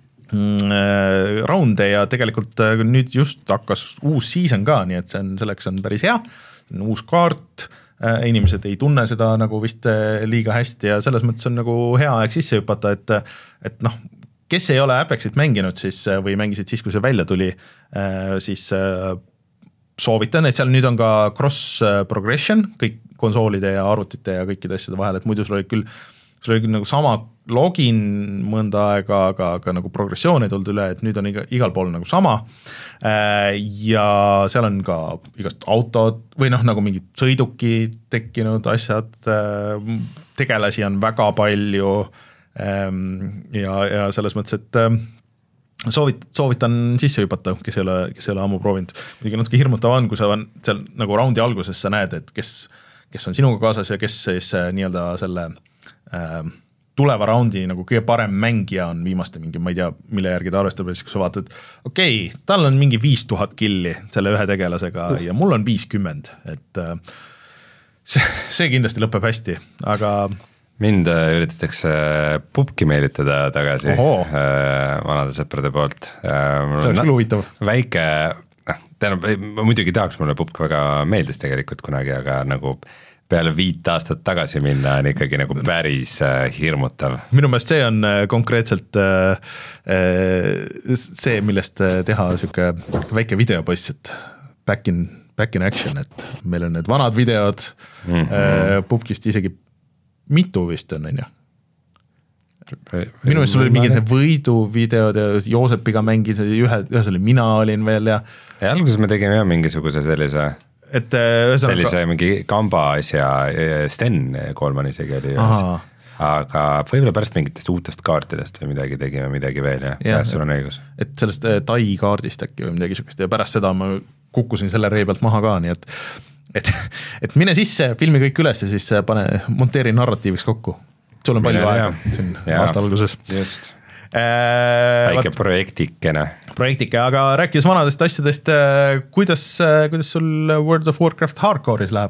raunde ja tegelikult äh, nüüd just hakkas uus season ka, nii et see on, selleks on päris hea, uus kaart, inimesed ei tunne seda nagu vist liiga hästi ja selles mõttes on nagu hea aeg sisse hüpata, et, et noh, kes ei ole Apexit mänginud siis, või mängisid siis, kui see välja tuli, siis soovitan, et seal nüüd on ka cross progression, kõik konsoolide ja arvutite ja kõikide asjade vahel, et muidu sul oli küll, sul oli küll nagu sama login mõnda aega, aga, aga nagu progressioon ei tulnud üle, et nüüd on iga, igal pool nagu sama ja seal on ka igast autod või noh, nagu mingid sõiduki tekkinud asjad, tegelasi on väga palju ja, ja selles mõttes, et soovit, soovitan sisse hüpata, kes ei ole, kes ei ole ammu proovinud. Muidugi natuke hirmutav on, kui sa on seal nagu raundi alguses sa näed, et kes, kes on sinuga kaasas ja kes siis nii-öelda selle äh, tuleva raundi nagu kõige parem mängija on viimaste mingi, ma ei tea, mille järgi ta arvestab, siis kui sa vaatad, okei, okay, tal on mingi viis tuhat killi selle ühe tegelasega uh. ja mul on viiskümmend, et äh, see, see kindlasti lõpeb hästi, aga
mind üritatakse pubki meelitada tagasi äh, vanade sõprade poolt.
Äh, see oleks küll huvitav.
Väike, tähendab, muidugi tahaks mulle pubk väga meeldis tegelikult kunagi, aga nagu peale viit aastat tagasi minna on ikkagi nagu päris äh, hirmutav.
Minu meelest see on äh, konkreetselt äh, see, millest teha siuke väike videopost, et back in, back in action, et meil on need vanad videod mm-hmm. äh, pubkist isegi mitu vist on, on ju. Minu meelest sul oli mingid võiduvideod ja Joosepiga mängis, ühe, ühes oli mina olin veel ja
ja alguses me tegime jah mingisuguse sellise
et
see oli see mingi Kamba asja, Sten Koolman isegi oli ühes, aga võib-olla pärast mingitest uutest kaartidest või midagi tegime midagi veel ja, ja, ja sul on õigus.
Et sellest Tai kaardist äkki või midagi sukest ja pärast seda ma kukkusin selle ree pealt maha ka, nii et et, et mine sisse, filmi kõik üles ja siis pane, monteeri narratiiviks kokku. Sul on palju mine, aega siin ja, aasta alguses.
Just. Väike projektikene.
Projektike, aga rääkides vanadest asjadest, kuidas, kuidas sul World of Warcraft Hardcore'is läheb?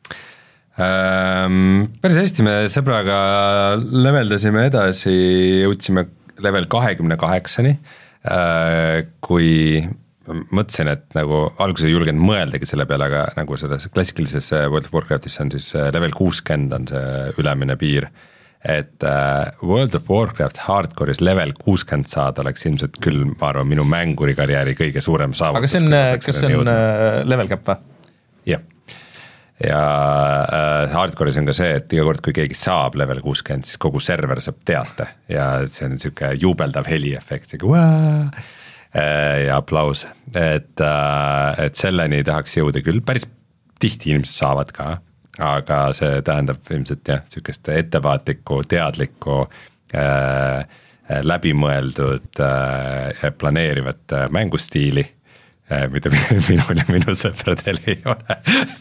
Ähm, päris hästi, me sõbraga leveldasime edasi, jõudsime level kahekümne kaheksani, äh, kui mõtlesin, et nagu alguses ei julgenud mõeldagi selle peale, aga nagu selles klassikalises World of Warcraftis on siis level kuuskümmend on see ülemine piir, et uh, World of Warcraft Hardcore'is level kuuskümmend saada oleks ilmselt küll, ma arvan, minu mänguri karjääri kõige suurem saavutus.
Aga see on, kas see on level cap või?
Jah. Ja uh, Hardcore'is on ka see, et iga kord, kui keegi saab level kuuskümmend, siis kogu server saab teate ja see on niisugune jubeldav heliefekt, uh, ja aplaus, et, uh, et selleni tahaks jõuda küll, päris tihti inimesed saavad ka, aga see tähendab ilmselt jah, niisugust ettevaatlikku, teadlikku, äh, läbimõeldud äh, planeerivat äh, mängustiili, äh, mida minul ja minu sõpradel ei ole.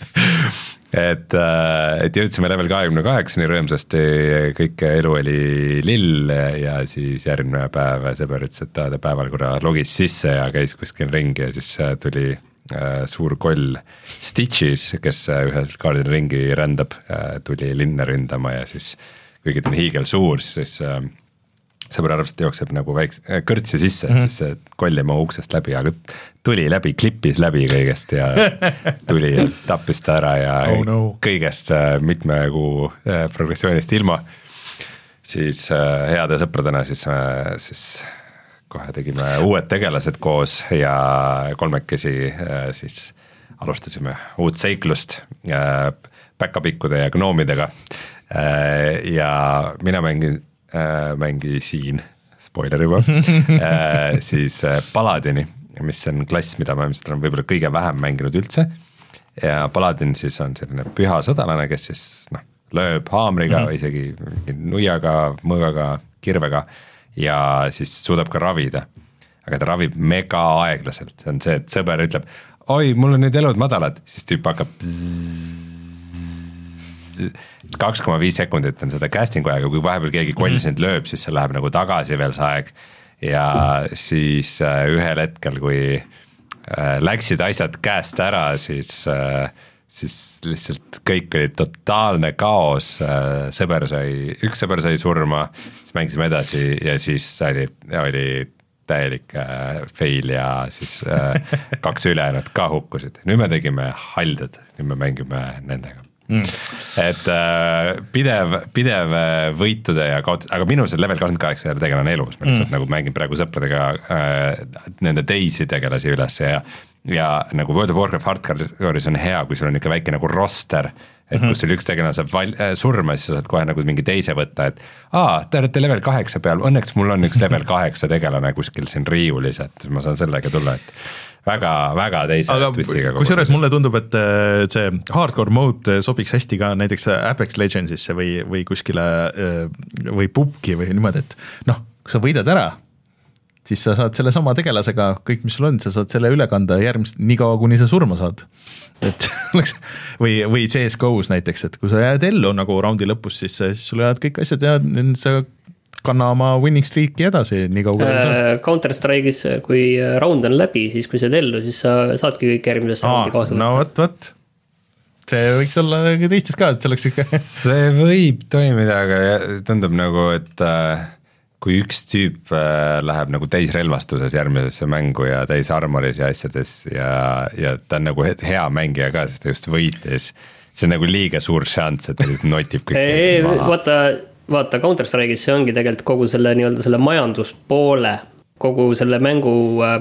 et, äh, et jõudsime level kahekümne kaheksani rõõmsasti, kõik elu oli lill ja siis järgmine päev sõber ütles, et ta päeval korra logis sisse ja käis kuskil ringi ja siis tuli suur koll Stitches, kes ühel kaardil ringi rändab, tuli linna ründama ja siis kuigi ta on hiigel suur, siis sõber arvas, et jookseb nagu väikse kõrtsi sisse, et siis see koll ei mahu uksest läbi, aga tuli läbi, klippis läbi kõigest ja tuli ja tappis ta ära ja oh no. kõigest mitme kuu progressioonist ilma. Siis heade sõpradena siis, siis kohe tegime uued tegelased koos ja kolmekesi siis alustasime uut seiklust päkapikkude ja gnoomidega ja mina mängin, mängisin, spoiler juba, siis Paladini, mis on klass, mida ma olen võib-olla kõige vähem mänginud üldse ja Paladin siis on selline püha sõdalane, kes siis noh, lööb haamriga mm-hmm. või isegi nuiaga, mõõgaga, kirvega ja siis suudab ka ravida, aga ta ravib mega aeglaselt, see on see, et sõber ütleb, oi, mul on nüüd elud madalad, siis tüüp hakkab kaks koma viis sekundit on seda casting'u aega, kui vahepeal keegi koll sind lööb, siis see läheb nagu tagasi veel see aeg ja siis ühel hetkel, kui läksid asjad käest ära, siis siis lihtsalt kõik oli totaalne kaos, sõber sai, üks sõber sai surma, siis mängisime edasi ja siis oli, oli täielik fail ja siis kaks ülejäänud ka hukkusid. Nüüd me tegime halded, nüüd me mängime nendega. Mm. Et pidev, pidev võitude ja kaotus, aga minu see level kakskümmend kaheksa tegelane elus, ma lihtsalt mm. nagu mängin praegu sõpradega äh, nende teisi tegelasi üles ja ja nagu World of Warcraft Hardcore'is on hea, kui sul on ikka väike nagu roster, et mm-hmm. kus sul üks tegelane saab val- surma, siis sa saad kohe nagu mingi teise võtta, et aa, te olete level kaheksa peal, õnneks mul on üks level kaheksa tegelane kuskil siin riiulis, et ma saan sellega tulla, et väga, väga teise
aga twistiga. Kusjuures mulle tundub, et see hardcore mode sobiks hästi ka näiteks Apex Legendsisse või, või kuskile või pubki või niimoodi, et noh, kui sa võidad ära, siis sa saad selle sama tegelasega, kõik mis sul on, sa saad selle üle kanda järgmist nii kaua, kuni sa surma saad. Et oleks, või, või C S G O's näiteks, et kui sa jääd ellu nagu raundi lõpus, siis, siis sul jääd kõik asjad ja sa kanna oma winning streaki edasi nii kaua
äh, Counter-Strike'is, kui round on läbi, siis kui sa jääd ellu, siis sa saadki kõik järgmisest raundi kaasa.
No võt, võt. See võiks olla teistes ka, et see oleks ikka
see võib toimida, aga tundub nagu, et äh, kui üks tüüp läheb nagu täisrelvastuses järgmisesse mängu ja täis armoris ja asjades ja, ja ta on nagu hea mängija ka, sest ta just võitis, see on nagu liiga suur šanss, et ta notib kõik
ei, vaata, vaata Counter-Strike'is see ongi tegelikult kogu selle nii-öelda selle majanduspoole, kogu selle mängu äh,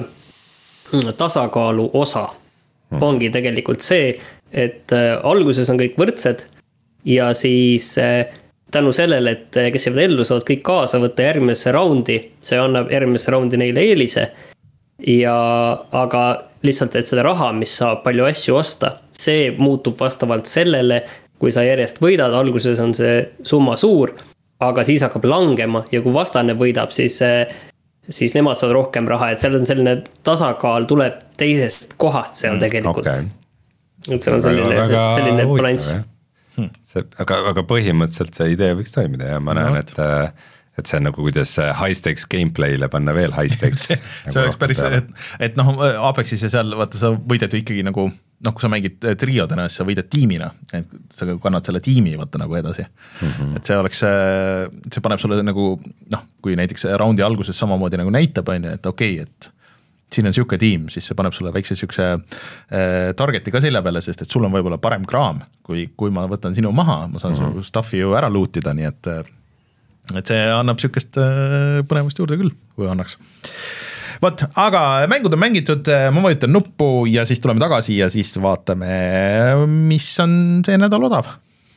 tasakaalu osa hmm. ongi tegelikult see, et äh, alguses on kõik võrdsed ja siis äh, tänu sellele, et kes jäävad ellu, saavad kõik kaasa võtta järgmisse raundi, see annab järgmisse raundi neile eelise ja aga lihtsalt, et seda raha, mis saab palju asju osta, see muutub vastavalt sellele, kui sa järjest võidad, alguses on see summa suur, aga siis hakkab langema ja kui vastane võidab, siis, siis nemad saavad rohkem raha, et seal on selline tasakaal tuleb teisest kohast seal tegelikult. Okay. Et seal on selline, väga, selline balanss.
Hmm. See, aga, aga põhimõtteliselt see idee võiks toimida ja ma näen, et et see on nagu kuidas high stakes gameplay'le panna veel high stakes.
see
nagu
see oleks päris, et, et noh, Apexis ja seal vaata, sa võidad ju ikkagi nagu, noh, kui sa mängid triodena, siis sa võidad tiimina, et sa kannad selle tiimi vaata nagu edasi mm. -hmm. et see oleks, see paneb sulle nagu, noh, kui näiteks raundi alguses samamoodi nagu näitab, on ju, et okei okay,, et siin on siuke tiim, siis see paneb sulle väikse siukse äh, targeti ka selle peale, sest et sul on võib-olla parem kraam, kui, kui ma võtan sinu maha, ma saan mm -hmm. su stuffi ju ära lootida, nii et et see annab siukest põnevust juurde küll, kui annaks. Vot, aga mängud on mängitud, ma vajutan nuppu ja siis tuleme tagasi ja siis vaatame, mis on see nädal odav.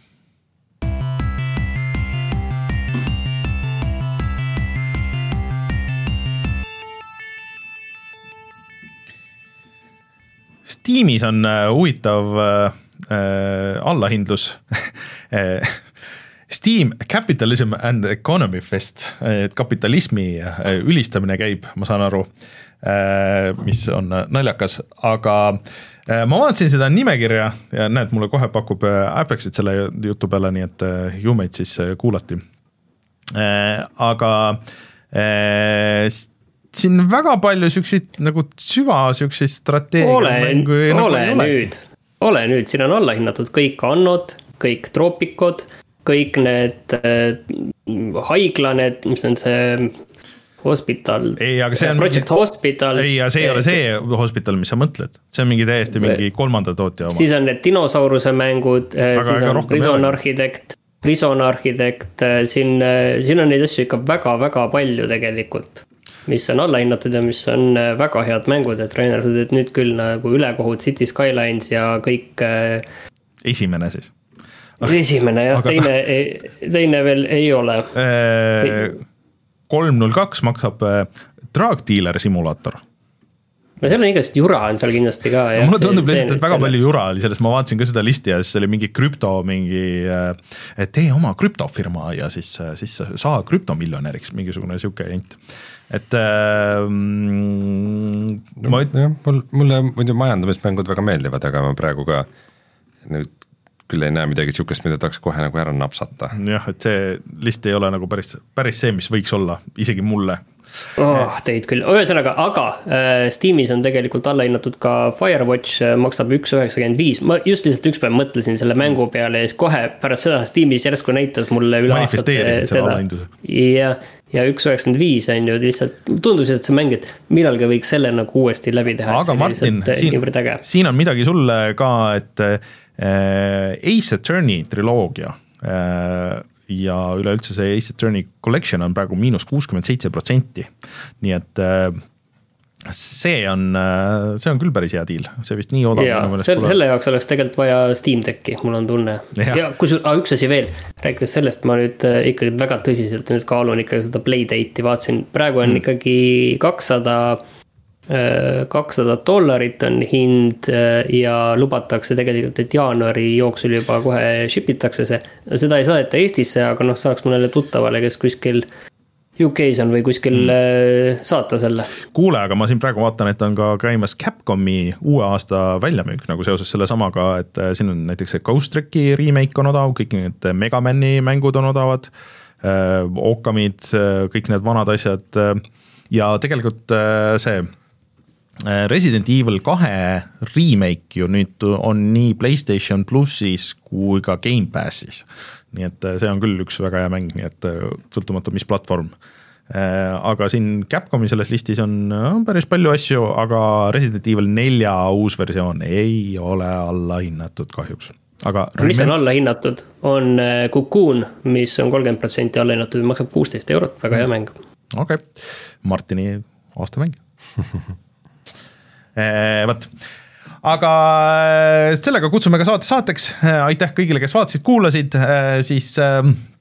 Steamis on huvitav äh, allahindlus Steam Capitalism and Economy Fest, et kapitalismi ülistamine käib, ma saan aru, mis on naljakas, aga ma vaatasin seda nimekirja ja näed, mulle kohe pakub Apexit selle jutu peale, nii et ju meid siis kuulati. Aga siin väga palju siukseid nagu süva siukseid strateegia
ole, ole nagu nüüd, ole nüüd, siin on allahinnatud kõik annod, kõik troopikod, kõik need äh, haigla, need, mis on see hospital,
ei, aga see on
Project mingi, Hospital.
Ei, ja see ei ole see hospital, mis sa mõtled. See on mingi täiesti mingi kolmanda tootja oma.
Siis on need dinosauruse mängud, siis on Prison Architect, Prison Architect, siin, siin on neid asju ikka väga-väga palju tegelikult, mis on allahinnatud ja mis on väga head mängud, et Rainer, sa teed nüüd küll nagu ülekohut City Skylines ja kõik
esimene siis
esimene jah, aga... teine, teine veel ei ole.
kolm null kaks maksab Drug Dealer simulaator.
No seal on igast jura on seal kindlasti ka.
No, mulle tundub lihtsalt, et väga palju jura oli sellest, ma vaatasin ka seda listi ja siis oli mingi krüpto, mingi, et tee oma krüptofirma ja siis, siis saa krüptomiljonäriks, mingisugune siuke jent. Et ähm,
ma üt... ja, mul, mulle muidu majandamismängud väga meeldivad, aga ma praegu ka nüüd küll ei näe midagi siukest, mida tahaks kohe nagu ära napsata.
Jah, et see list ei ole nagu päris, päris see, mis võiks olla, isegi mulle.
Oh, teid küll, ühesõnaga, aga äh, Steamis on tegelikult allahinnatud ka Firewatch, maksab üks üheksakümmend viis, ma just lihtsalt üks päev mõtlesin selle mängu peale ja siis kohe pärast seda Steamis järsku näitas mulle üle aastate seda. Ja, ja üks üheksakümmend viis on ju lihtsalt, tundus, et see mäng, et millalgi võiks selle nagu uuesti läbi teha.
Aga Martin, siin, siin on midagi sulle ka, et Ace Attorney triloogia ja üleüldse see Ace Attorney Collection on praegu miinus kuuskümmend seitse protsenti, nii et see on, see on küll päris hea deal, see vist nii odav.
Ja, selle, selle jaoks oleks tegelikult vaja Steam Decki, mul on tunne. Ja, ja kus, ah, üks asi veel, rääkides sellest, ma nüüd ikkagi väga tõsiselt nüüd kaalun ikkagi seda Playdate'i, vaatsin, praegu on mm. ikkagi kakssada kakssada dollarit on hind ja lubatakse tegelikult, et jaanuari jooksul juba kohe shipitakse see. Seda ei saadeta Eestisse, aga noh, saaks mõnele tuttavale, kes kuskil U K-s on või kuskil mm. saata selle.
Kuule, aga ma siin praegu vaatan, et on ka käimas Capcomi uue aasta väljamüük nagu seoses selle samaga, et siin on näiteks see Ghost Tricki remake on odav, kõik need Mega Mani mängud on odavad, Okamid, kõik need vanad asjad ja tegelikult see Resident Evil kahe remake ju nüüd on nii PlayStation Plussis kui ka Game Passis. Nii et see on küll üks väga hea mäng, nii et sõltumata mis platvorm. Aga siin Capcomi selles listis on päris palju asju, aga Resident Evil nelja uus versioon ei ole alla hinnatud kahjuks. Aga
mis on alla hinnatud? On Cocoon, mis on kolmkümmend protsenti alla hinnatud ja maksab kuusteist eurot, väga hea mäng.
Okei, okay. Martini aastamäng. Võt. Aga sellega kutsume ka saate saateks, aitäh kõigile, kes vaatasid, kuulasid, siis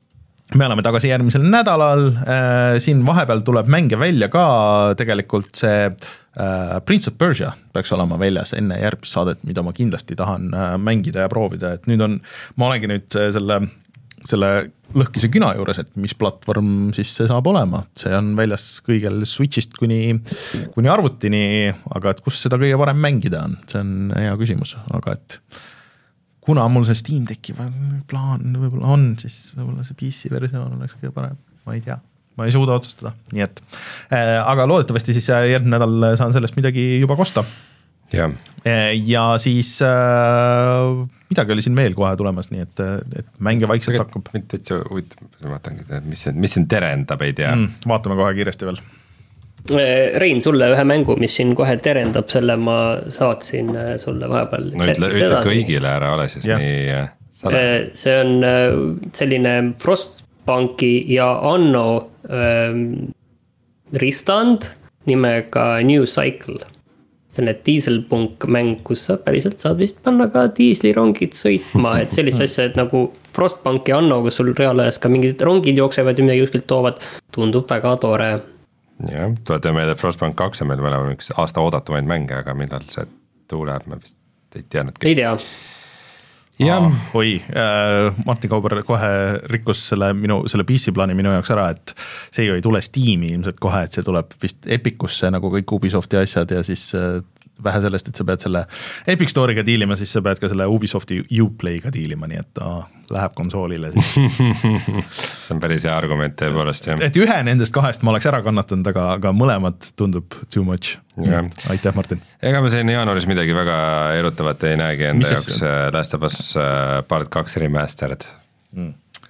me oleme tagasi järgmisel nädalal, siin vahepeal tuleb mänge välja ka tegelikult see Prince of Persia peaks olema väljas enne järgmist saadet, mida ma kindlasti tahan mängida ja proovida, et nüüd on, ma olengi nüüd selle, selle lõhkise küna juures, et mis platvorm siis see saab olema, see on väljas kõigel Switchist kuni, kuni arvutini, aga et kus seda kõige parem mängida on, see on hea küsimus, aga et kuna mul see Steam Decki plaan võib-olla on, siis võib-olla see P C versioon oleks kõige parem, ma ei tea, ma ei suuda otsustada, nii et äh, aga loodetavasti siis järgmine nädal saan sellest midagi juba kosta.
Ja,
ja siis äh, midagi oli siin veel kohe tulemas, nii et, et mänge vaikselt hakkab.
Mind täitsa huvitav, ma vaatangi, mis, mis siin terendab, ei tea.
Mm, vaatame kohe kiiresti veel.
Rein, sulle ühe mängu, mis siin kohe terendab, selle ma saatsin sulle vahepeal.
No ütle, ütle kõigile ära, ole siis ja. Nii
sale. See on selline Frostpunki ja Anno ähm, ristand nimega New Cycle. Selline diiselpunk mäng, kus sa päriselt saad vist panna ka diislirongid sõitma, et sellist asja, et nagu Frostpunk ja Anno, kus sul reaalajas ka mingid rongid jooksevad ja midagi kuskilt toovad, tundub väga tore.
Jah, tuletan meelde, Frostpunk kaks on meil olema üks aasta oodatumaid mänge, aga millal see tuleb, me vist ei teadnud.
Ei tea.
Ja.
Ah, oi, äh, Martin Kauber kohe rikkus selle, minu, selle P C plaani minu jaoks ära, et see ju ei tule Steam'i ilmselt kohe, et see tuleb vist Epicusse nagu kõik Ubisofti asjad ja siis äh, vähe sellest, et sa pead selle Epic Store'iga diilima, siis sa pead ka selle Ubisofti Uplay'ga diilima, nii et ta läheb konsoolile siis.
See on päris hea argument tõepoolest, jah.
Et ühe nendest kahest ma oleks ära kannatanud, aga, aga mõlemad tundub too much. Ja. Aitäh, Martin.
Ega me siin jaanuaris midagi väga erutavat ei näegi enda jaoks Last of Us Part kaks Remastered. Mm.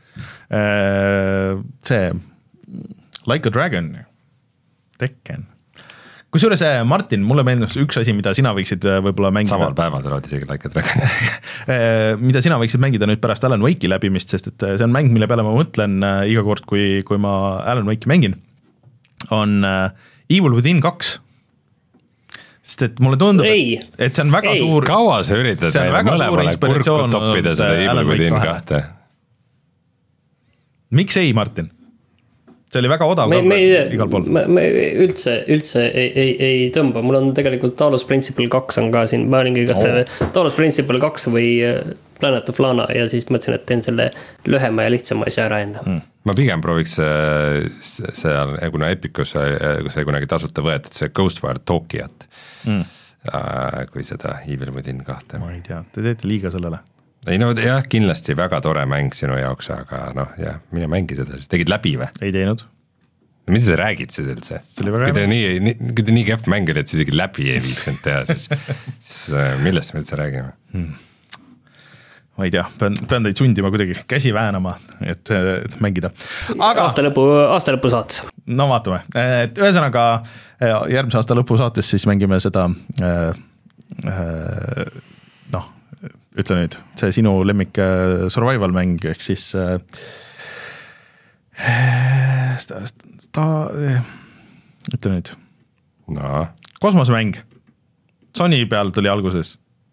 See Like a Dragon, Tekken. Kusjuures Martin, mulle meeldis üks asi, mida sina võiksid võib-olla mängida.
Samal päeval tulevad isegi Like a Dragon.
Mida sina võiksid mängida nüüd pärast Alan Wake'i läbimist, sest et see on mäng, mille peale ma mõtlen iga kord, kui, kui ma Alan Wake'i mängin, on Evil Within kaks. Sest et mulle tundub,
ei,
et see on väga
ei.
suur...
Kaua sa üritad meile mõlemale kurku toppida seda Evil Within kahte? Miks
ei, Martin? See oli väga odav
me, me,
igal pool.
Me, me üldse, üldse ei, ei, ei tõmba, mul on tegelikult Talos Principle kaks on ka siin, ma olingi kas oh. Talos Principle kaks või Planet of Lana ja siis mõtlesin, et teen selle lühema ja lihtsama asja ära enne.
Mm. Ma pigem prooviks seal, kuna Epicus sai kunagi tasuta võetud, see Ghostwire Tokiat, mm. kui seda Evil Within kahte.
Ma ei tea, te teete liiga sellele.
Ei no jah, kindlasti väga tore mäng sinu jaoks, aga noh, jah, mine mängi seda, siis tegid läbi või?
Ei teinud.
No, mida sa räägid siis üldse? Kui te nii, nii, kui te nii kehv mäng oli, et siis isegi läbi ei viitsinud teha, siis, siis millest me üldse räägime? Hmm.
Ma ei tea, pean, pean teid sundima kuidagi käsi väänama, et, et mängida. Aga...
Aasta lõpu, aasta lõpu saates.
No vaatame, et ühesõnaga järgmise aasta lõpu saates siis mängime seda äh, äh, noh, ütle nüüd, see sinu lemmik survival mäng, ehk siis äh, sta, sta, ütle nüüd
no.
Kosmosemäng Sony peal tuli alguses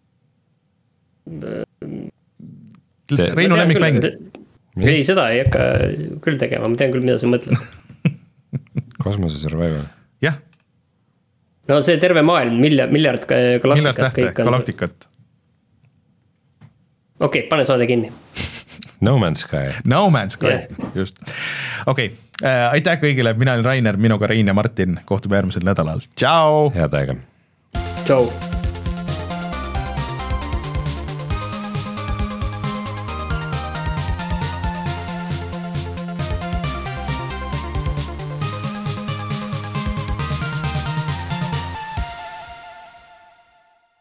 Te... Reinu lemmik mäng
ei, seda ei hakka küll tegema, ma tean küll, mida sa mõtled.
Kosmose survival
jah.
No see terve maailm, miljard, miljard galaktikat
miljard tähte, galaktikat
okei, okay, pane saade kinni.
No Man's Sky.
No Man's Sky, yeah. Just. Okei, okay. äh, aitäh kõigile, mina olen Rainer, minuga Rein ja Martin, kohtume järgmisel nädalal. Tšau!
Head aega!
Tšau!